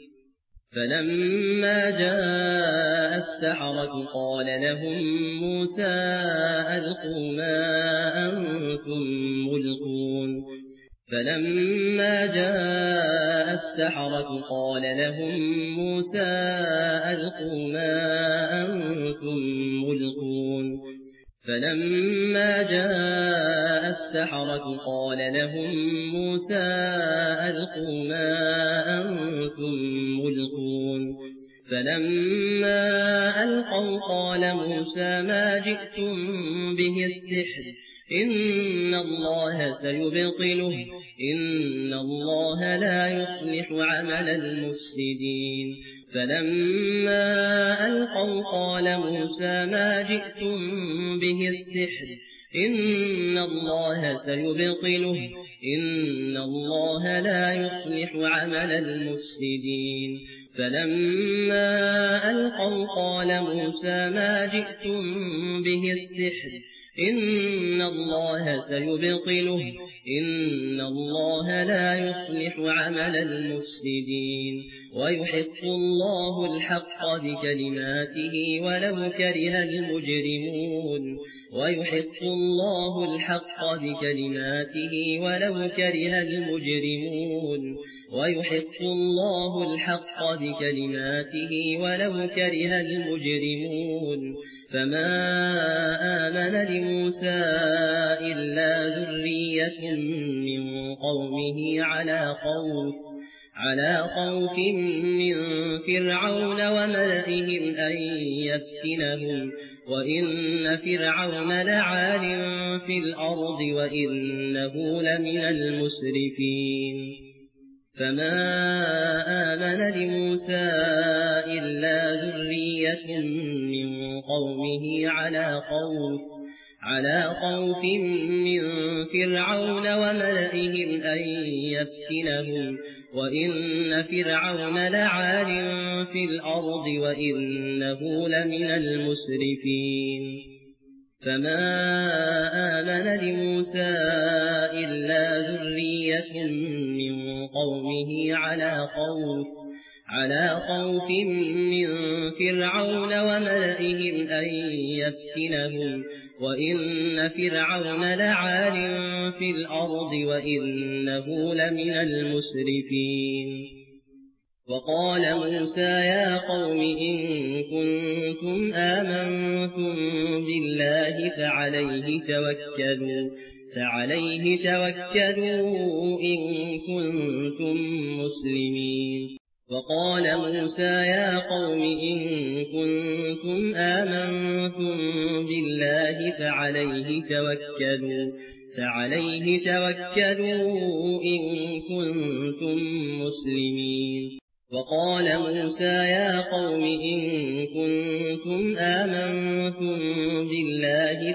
فلما جاء السحرة قال لهم موسى ألقوا ما أنتم ملقون فلما جاء السحرة قال لهم موسى ألقوا ما أنتم ملقون فلما جاء السحرة قال لهم موسى ألقوا ما أنتم ملقون فلما ألقوا قال موسى ما جئتم به السحر إن الله سيبطله إن الله لا يصلح عمل المفسدين فلما ألقوا قال موسى ما جئتم به السحر إن الله سيبطله إن الله لا يصلح عمل المفسدين فلما ألقوا قال موسى ما جئتم به السحر إن الله سيبطله إن الله لا يصلح عمل المفسدين ويحق الله الحق بكلماته ولو كره المجرمون ويحق الله الحق بكلماته ولو كره المجرمون ويحق الله الحق بكلماته ولو كره المجرمون فما آمن لموسى إلا ذرية من قومه على خوف من فرعون وملئهم أن يفتنهم وإن فرعون لعال في الأرض وإنه لمن المسرفين فما آمن لموسى إلا ذرية من قومه على خوف من فرعون وملئهم أن يفتنهم وإن فرعون لعال في الأرض وإنه لمن المسرفين فما آمن لموسى إلا ذرية من قومه على خوف من فرعون وملئهم أن يفتنهم وإن فرعون لعال في الأرض وإنه لمن المسرفين وقال موسى يا قوم إن كنتم آمنتم بالله فعليه توكلوا إن كنتم مسلمين وقال موسى يا قوم إن كنتم آمنتم بالله فعليه توكلوا إن كنتم مسلمين وقال موسى يا قوم إن كنتم آمنتم بالله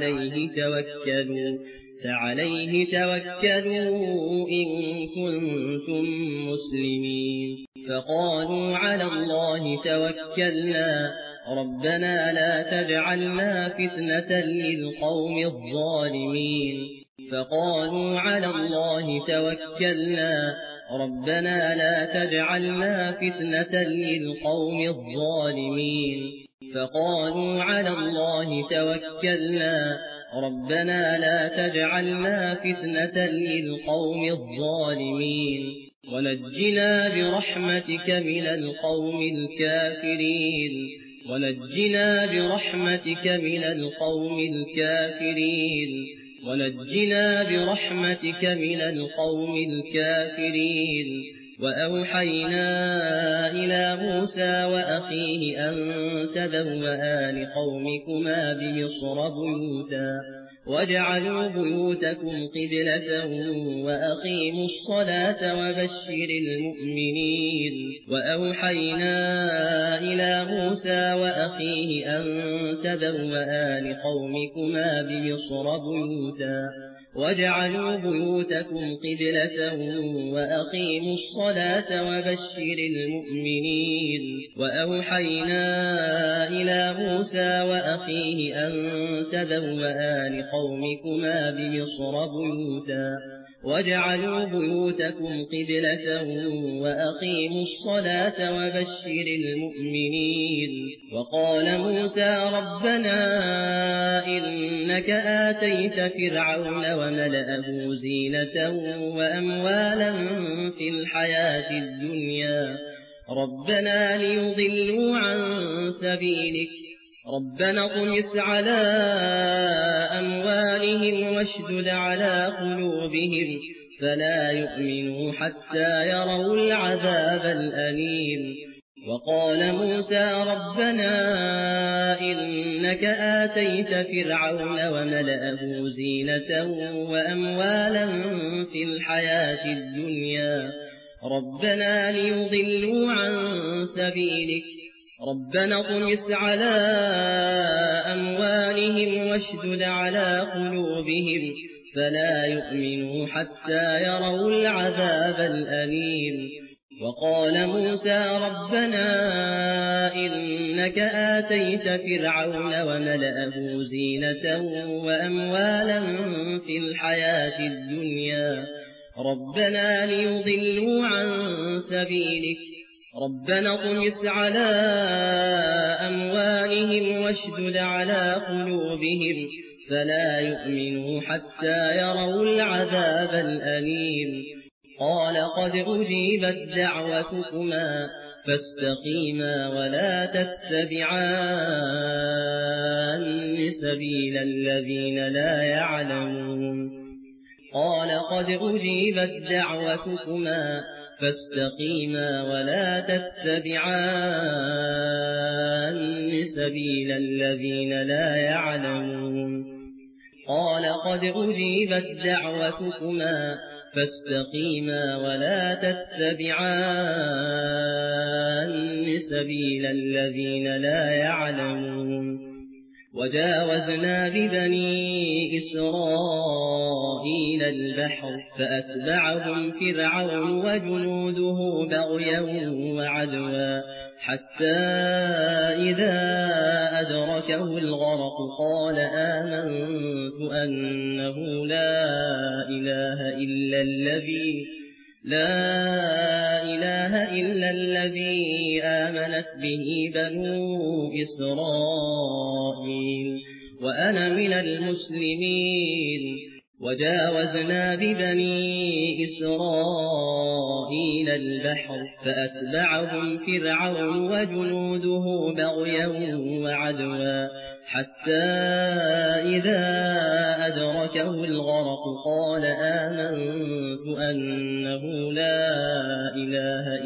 فعليه توكلوا إن كنتم مسلمين فقالوا على الله توكلنا ربنا لا تجعلنا فتنة للقوم الظالمين فقالوا على الله توكلنا ربنا لا تجعلنا فتنة للقوم الظالمين فقالوا على الله توكلنا ربنا لا تجعلنا فتنة للقوم الظالمين ونجنا برحمتك من القوم الكافرين ونجنا برحمتك من القوم الكافرين ونجنا برحمتك من القوم الكافرين وأوحينا إلى موسى وأخيه أن تبوأ لقومكما بمصر بيوتا واجعلوا بيوتكم قبلة وأقيموا الصلاة وبشر المؤمنين وأوحينا إلى موسى وأخيه أن تبوأ لقومكما بمصر بيوتا واجعلوا بيوتكم قبلة وأقيموا الصلاة وبشر المؤمنين وأوحينا إلى موسى وأخيه أن تبوأ لقومكما بمصر بيوتا واجعلوا بيوتكم قبلة وأقيموا الصلاة وبشر المؤمنين وقال موسى ربنا إنك آتيت فرعون وملأه زينة وأموالا في الحياة الدنيا ربنا ليضلوا عن سبيلك ربنا اطمس على أموالهم واشدد على قلوبهم فلا يؤمنوا حتى يروا العذاب الأليم وقال موسى ربنا إنك آتيت فرعون وملأه زينة وأموالا في الحياة الدنيا ربنا ليضلوا عن سبيلك ربنا اطمس على أموالهم واشدد على قلوبهم فلا يؤمنوا حتى يروا العذاب الأليم وقال موسى ربنا إنك آتيت فرعون وملأه زينة وأموالا في الحياة الدنيا ربنا ليضلوا عن سبيلك ربنا اطمس على أموالهم واشدد على قلوبهم فلا يؤمنوا حتى يروا العذاب الأليم قال قد أجيبت دعوتكما فاستقيما ولا تتبعان سبيل الذين لا يعلمون قال قد أجيبت دعوتكما فاستقيما ولا تتبعان سبيل الذين لا يعلمون قال قد أجيبت دعوتكما فاستقيما ولا تتبعان سبيل الذين لا يعلمون وجاوزنا ببني إسرائيل البحر فأتبعهم فرعون وجنوده بغيا وعدوا حتى إذا أدركه الغرق قال آمنت أنه لا إله إلا الذي آمنت به بنو إسرائيل وأنا من المسلمين وجاوزنا ببني إسرائيل البحر فأتبعهم فرعون وجنوده بغيا وعدوا حتى إذا أدركه الغرق قال آمنت أنه لا إله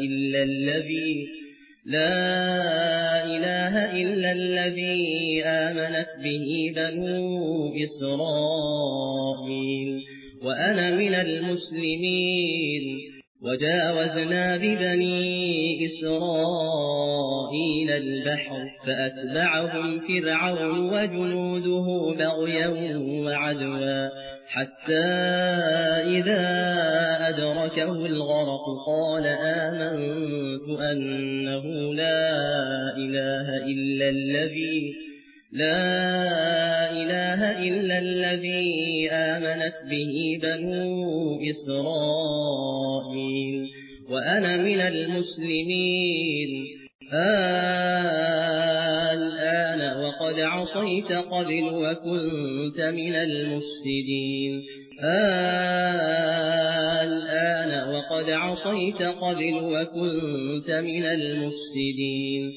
إلا الذي آمنت به بنو إسرائيل وأنا من المسلمين وجاوزنا ببني إسرائيل البحر فأتبعهم فرعون وجنوده بغيا وعدوا حتى إذا أدركه الغرق قال آمنت أنه لا إله إلا الذي آمنت به بنو إسرائيل وأنا من المسلمين الآن وقد عصيت قبل وكنت من المفسدين الآن وقد عصيت قبل وكنت من المفسدين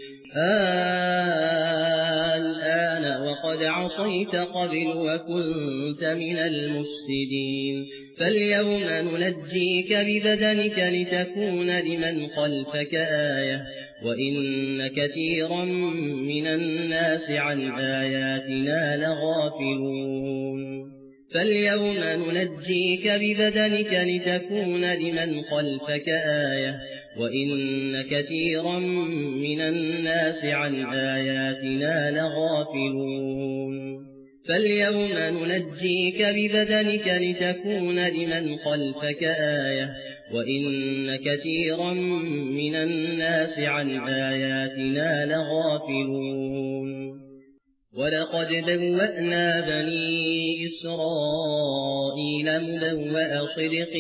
الآن وقد عصيت قبل وكنت من المفسدين فاليوم ننجيك ببدنك لتكون لمن خلفك آية وإن كثيرا من الناس عن آياتنا لغافلون فاليوم ننجيك ببدنك لتكون لمن خلفك آية وإن كثيرا من الناس عن آياتنا لغافلون فاليوم ننجيك ببدنك لتكون لمن خلفك آية وإن كثيرا من الناس عن آياتنا لغافلون ولقد بوأنا بني إسرائيل مبوأ صدق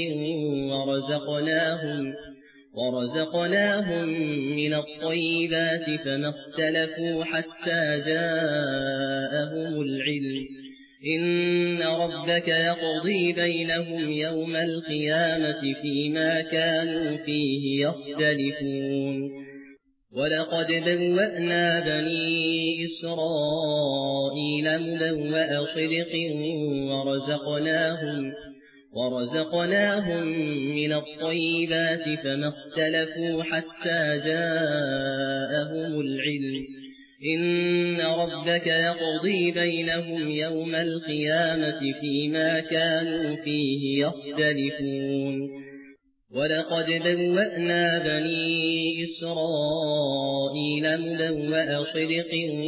ورزقناهم من الطيبات فما اختلفوا حتى جاءهم العلم إن ربك يقضي بينهم يوم القيامة فيما كانوا فيه يختلفون ولقد بوأنا بني إسرائيل مبوأ صدق ورزقناهم من الطيبات فما اختلفوا حتى جاءهم العلم إن ربك يقضي بينهم يوم القيامة فيما كانوا فيه يختلفون ولقد بوأنا بني إسرائيل مبوأ صدق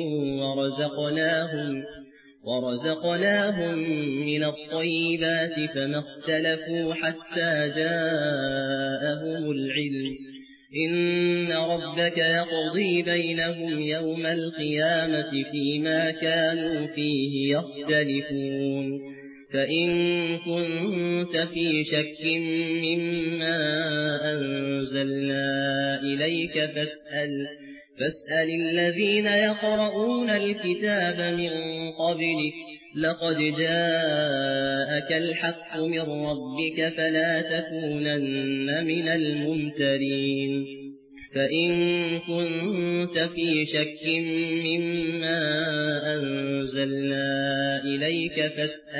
ورزقناهم من الطيبات فما اختلفوا حتى جاءهم العلم إن ربك يقضي بينهم يوم القيامة فيما كانوا فيه يختلفون فإن كنت في شك مما أنزلنا إليك فاسأل الذين يقرؤون الكتاب من قبلك لقد جاءك الحق من ربك فلا تكونن من الممترين فإن كنت في شك مما أنزلنا إليك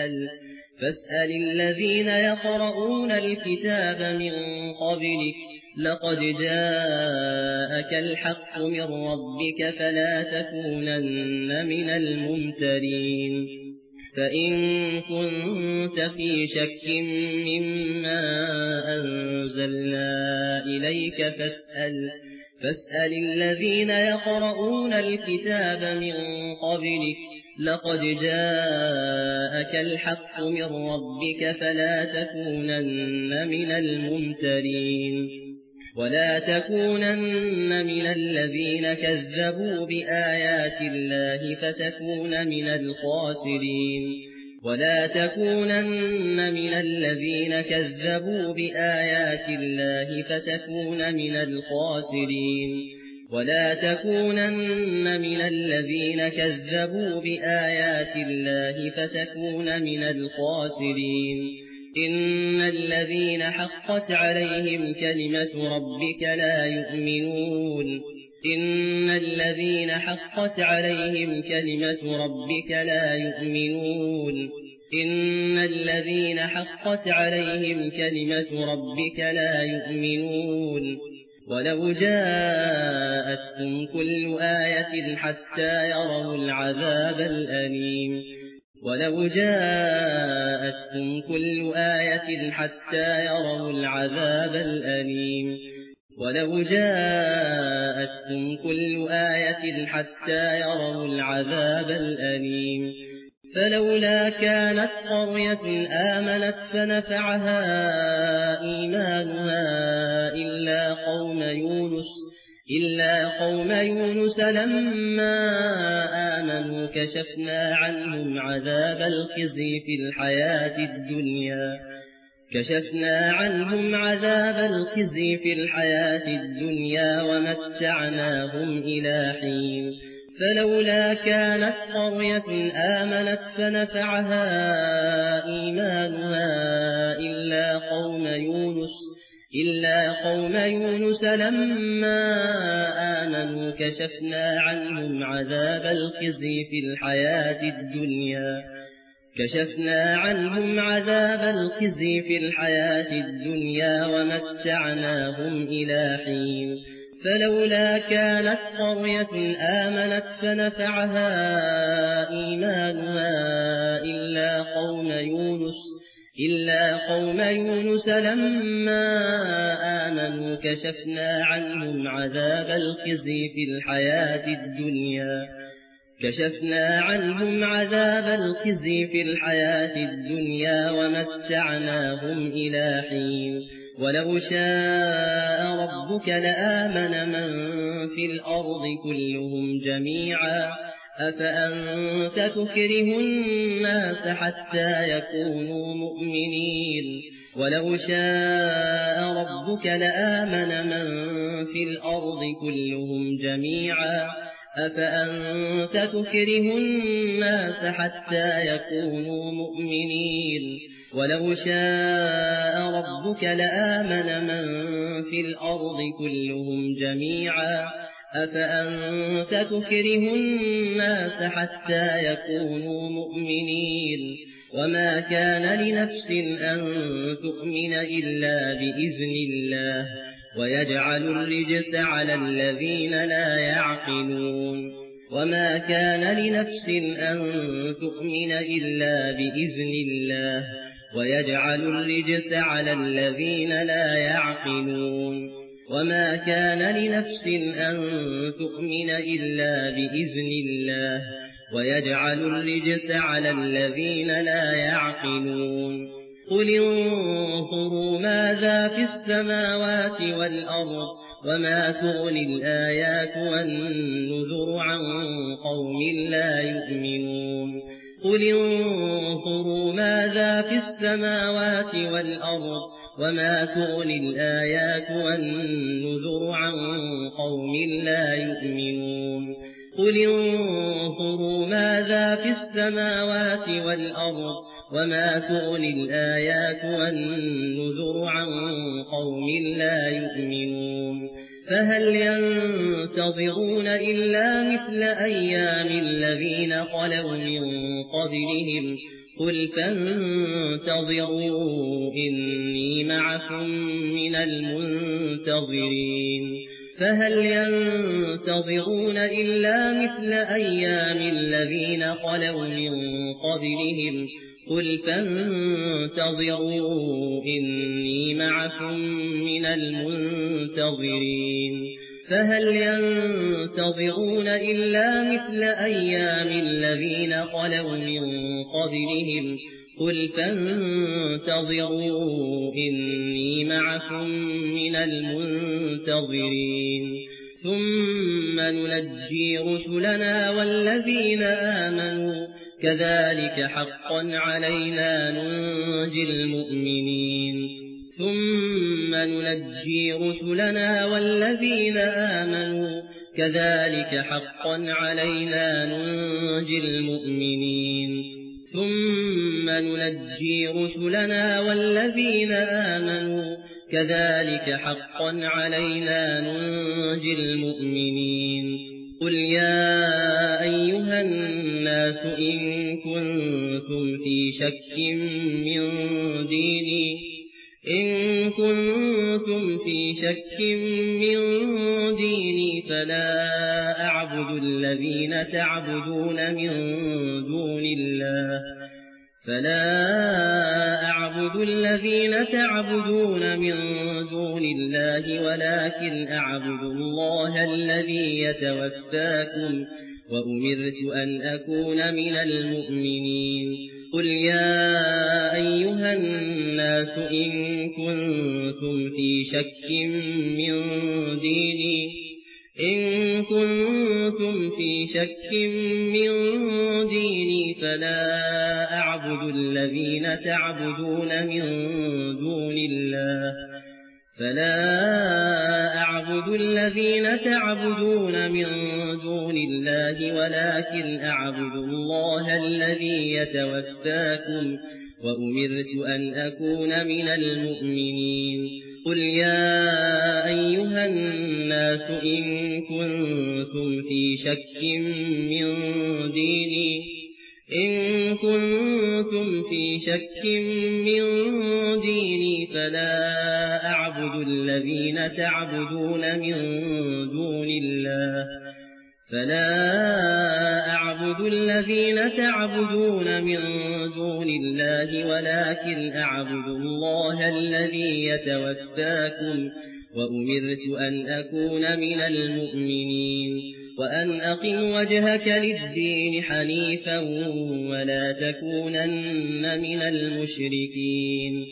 فاسأل الذين يقرؤون الكتاب من قبلك لقد جاءك الحق من ربك فلا تكونن من الممترين فإن كنت في شك مما أنزلنا إليك فاسأل الذين يقرؤون الكتاب من قبلك لقد جاءك الحق من ربك فلا تكونن من الممترين ولا تكونن من الذين كذبوا بآيات الله فتكون من الخاسرين ولا تكونن من الذين كذبوا بآيات الله فتكون من الخاسرين ولا تكونن من الذين كذبوا بآيات الله فتكون من الخاسرين إن الذين حقت عليهم كلمة ربك لا يؤمنون إن الذين حقت عليهم كلمة ربك لا يؤمنون إن الذين حقت عليهم كلمة ربك لا يؤمنون ولو جاءتهم كل آية حتى يروا العذاب الأليم ولو جاءتهم كل آية حتى يروا العذاب الأليم ولو جاءتهم كل آية حتى يروا العذاب الأليم فلولا كانت قرية آمنت فنفعها إيمانها إلا قوم يونس لما آمنوا كشفنا عنهم عذاب الخزي في الحياة الدنيا ومتعناهم إلى حين فلولا كانت قرية آمنت فنفعها إيمانها إلا قوم يونس لما آمنوا كشفنا عنهم عذاب الخزي في الحياة الدنيا ومتعناهم إلى حين فلولا كانت قرية آمنت فنفعها إيمانها إلا قوم يونس لما آمنوا كشفنا عنهم عذاب الخزي في الحياة الدنيا ومتعناهم إلى حين ولو شاء ربك لآمن من في الأرض كلهم جميعا أفأنت تكره الناس حتى يكونوا مؤمنين ولو شاء ربك لآمن من في الأرض كلهم جميعا أفأنت تكره الناس حتى يكونوا مؤمنين ولو شاء ربك لآمن من في الأرض كلهم جميعا أفأنت تكره الناس حتى يكونوا مؤمنين وما كان لنفس أن تؤمن إلا بإذن الله ويجعل الرجس على الذين لا يعقلون وما كان لنفس أن تؤمن إلا بإذن الله ويجعل الرجس على الذين لا يعقلون وما كان لنفس أن تؤمن إلا بإذن الله ويجعل الرجس على الذين لا يعقلون قل انظروا ماذا في السماوات والأرض وما تغني الآيات والنذر عن قوم لا يؤمنون قل انظروا ماذا في السماوات والأرض وما تغني الآيات والنذر عن قوم لا يؤمنون قل انظروا ماذا في السماوات والأرض وما تغني الآيات والنذر عن قوم لا يؤمنون فهل ينتظرون إلا مثل أيام الذين خلوا من قبلهم قل فانتظروا إني معكم من المنتظرين فهل ينتظرون إلا مثل أيام الذين خلوا من قبلهم قل فانتظروا إني معكم من المنتظرين فهل ينتظرون إلا مثل أيام الذين خلوا من قبلهم قل فانتظروا إني معكم من المنتظرين ثم ننجي رسلنا والذين آمنوا كذلك حقا علينا ننجي المؤمنين ثم ننجي رسلنا والذين آمنوا كذلك حقا علينا ننجي المؤمنين ثم ننجي رسلنا والذين آمنوا كذلك حقا علينا ننجي المؤمنين قل يا أيها الناس إن كنتم في شك من ديني فلا أعبد الذين تعبدون من دون الله ولكن أعبد الله الذي يتوفاكم وأمرت أن أكون من المؤمنين قل يا أيها الناس إن كنتم في شك من ديني فلا أعبد الذين تعبدون من دون الله ولكن أعبد الله الذي يتوفاكم وأمرت أن أكون من المؤمنين قل يا أيها الناس إن كنتم في شك من ديني فلا أعبد الذين تعبدون من دون الله ولكن أعبد الله الذي يتوفاكم وأمرت أن أكون من المؤمنين وأن أقم وجهك للدين حنيفا ولا تكونن من المشركين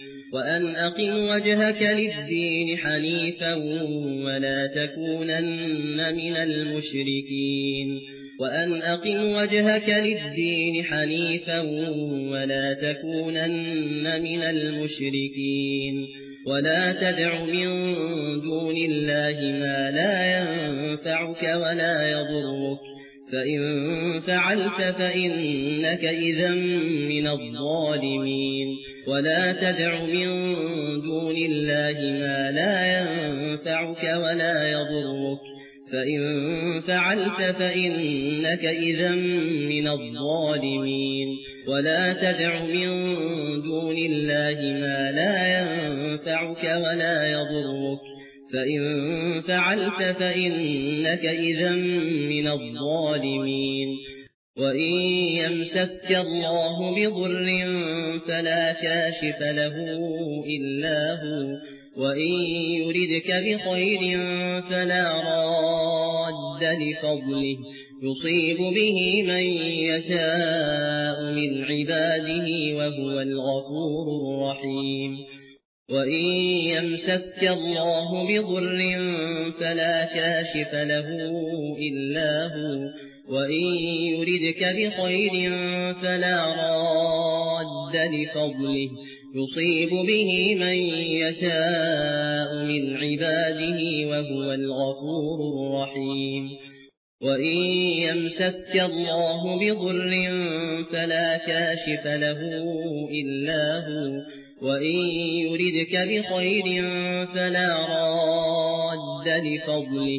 ولا تدع من دون الله ما لا ينفعك ولا يضرك فإن فعلت فإنك إذا من الظالمين ولا تدع من دون الله ما لا ينفعك ولا يضرك فإن فعلت فإنك إذا من الظالمين ولا تدع من دون الله ما لا ينفعك ولا يضرك فإن فعلت فإنك إذا من الظالمين وإن يمسسك الله بضر فلا كاشف له إلا هو وإن يردك بخير فلا راد لفضله يصيب به من يشاء من عباده وهو الغفور الرحيم وإن يمسسك الله بضر فلا كاشف له إلا هو وإن يردك بخير فلا راد لفضله يصيب به من يشاء من عباده وهو الغفور الرحيم وإن يمسسك الله بضر فلا كاشف له إلا هو وإن يردك بخير فلا راد لفضله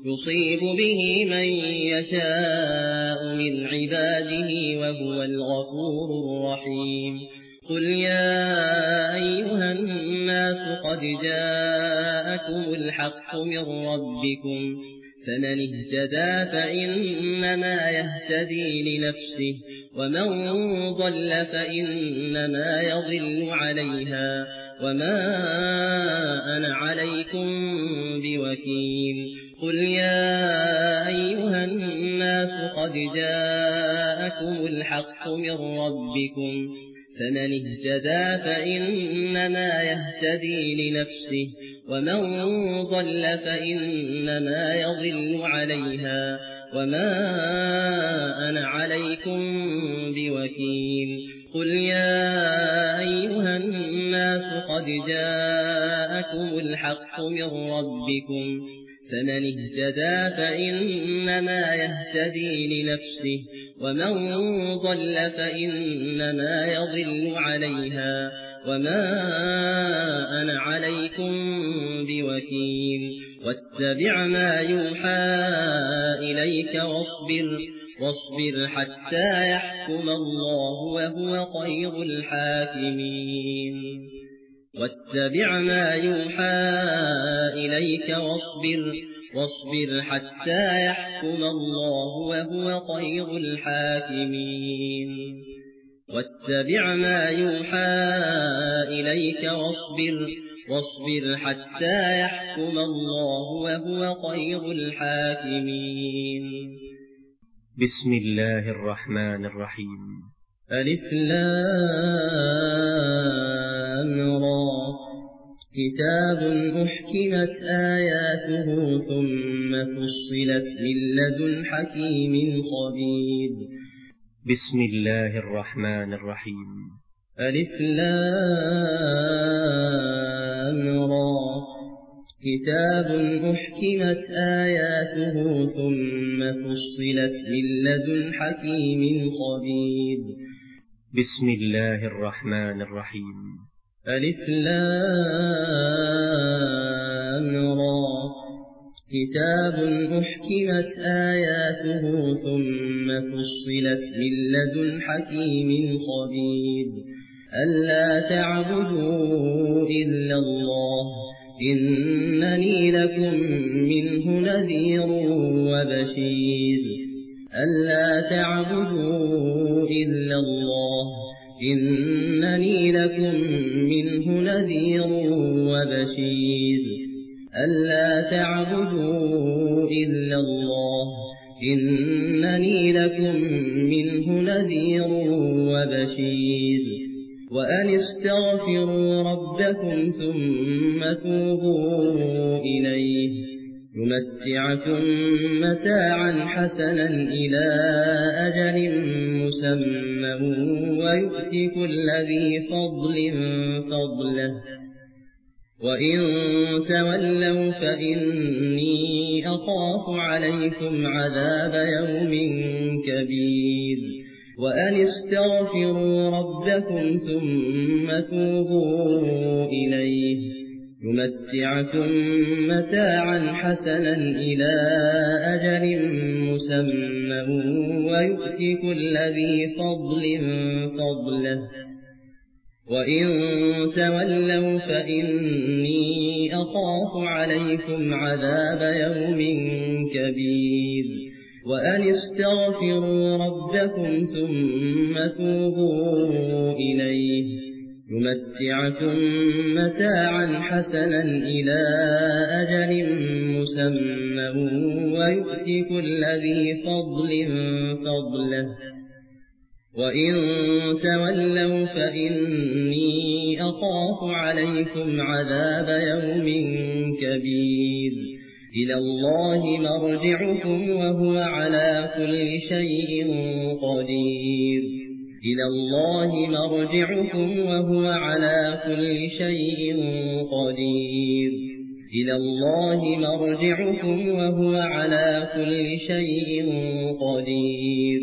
يصيب به من يشاء من عباده وهو الغفور الرحيم قل يا أيها الناس قد جاءكم الحق من ربكم فمن اهتدى فإنما يهتدي لنفسه ومن ضل فإنما يضل عليها وما أنا عليكم بوكيل قل يا أيها الناس قد جاءكم الحق من ربكم فمن اهتدى فإنما يهتدي لنفسه ومن ضل فإنما يضل عليها وما أنا عليكم بوكيل قل يا أيها الناس قد جاءكم الحق من ربكم فمن اهتدى فإنما يهتدي لنفسه ومن ضل فإنما يضل عليها وما أنا عليكم بوكيل واتبع ما يوحى إليك واصبر حتى يحكم الله وهو خير الحاكمين واتبع ما يوحى إليك واصبر حتى يحكم الله وهو خير الحاكمين واتبع ما يوحى إليك واصبر حتى يحكم الله وهو خير الحاكمين بسم الله الرحمن الرحيم ألف لام را كتاب أحكمت آياته ثم فصلت من لدن حكيم خبير بسم الله الرحمن الرحيم ألف لام را كتاب أحكمت آياته ثم فصلت من لدن حكيم خبير بسم الله الرحمن الرحيم ألف لام را كتاب أحكمت آياته ثم فصلت من لدن حكيم خبير ألا تعبدوا إلا الله إنني لكم منه نذير وبشير ألا تعبدوا إلا الله إنني لكم منه نذير وبشير ألا تعبدوا إلا الله إنني لكم منه نذير وبشير وأن استغفروا ربكم ثم توبوا إليه يمتعكم متاعا حسنا إلى أجل مسمى ويؤتي كل ذي فضل فضله وإن تولوا فإني أخاف عليكم عذاب يوم كبير وأن استغفروا ربكم ثم توبوا إليه يمتعكم متاعا حسنا إلى أجل مسمى ويؤتي كل ذي فضل فضله وإن تولوا فإني أخاف عليكم عذاب يوم كبير وأن استغفروا ربكم ثم توبوا إليه يمتعكم متاعا حسنا إلى أجل مسمى ويؤتي كل ذي فضل فضله وإن تولوا فإني أخاف عليكم عذاب يوم كبير إلى الله مرجعكم وهو على كل شيء قدير إلى الله مرجعكم وهو على كل شيء قدير إلى الله مرجعكم وهو على كل شيء قدير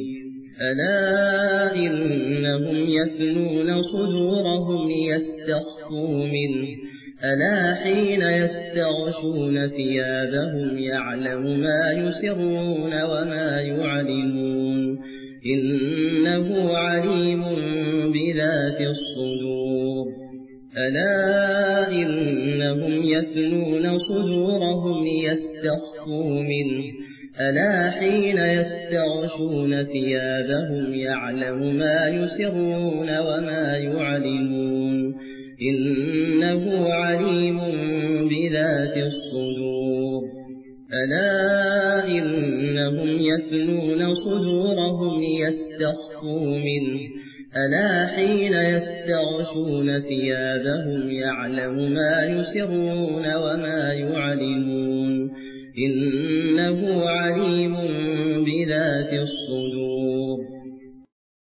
ألا إنهم يثنون صدورهم ليستخفوا منه ألا حين يستغشون ثيابهم يعلم ما يسرون وما يعلنون إنه عليم بذات الصدور ألا إنهم يثنون صدورهم ليستخفوا منه ألا حين يستغشون ثيابهم يعلم ما يسرون وما يعلنون إنه عليم بذات الصدور ألا إنهم يثنون صدورهم ليستخفوا منه ألا حين يستغشون ثيابهم يعلم ما يسرون وما يعلنون إنه عليم بذات الصدور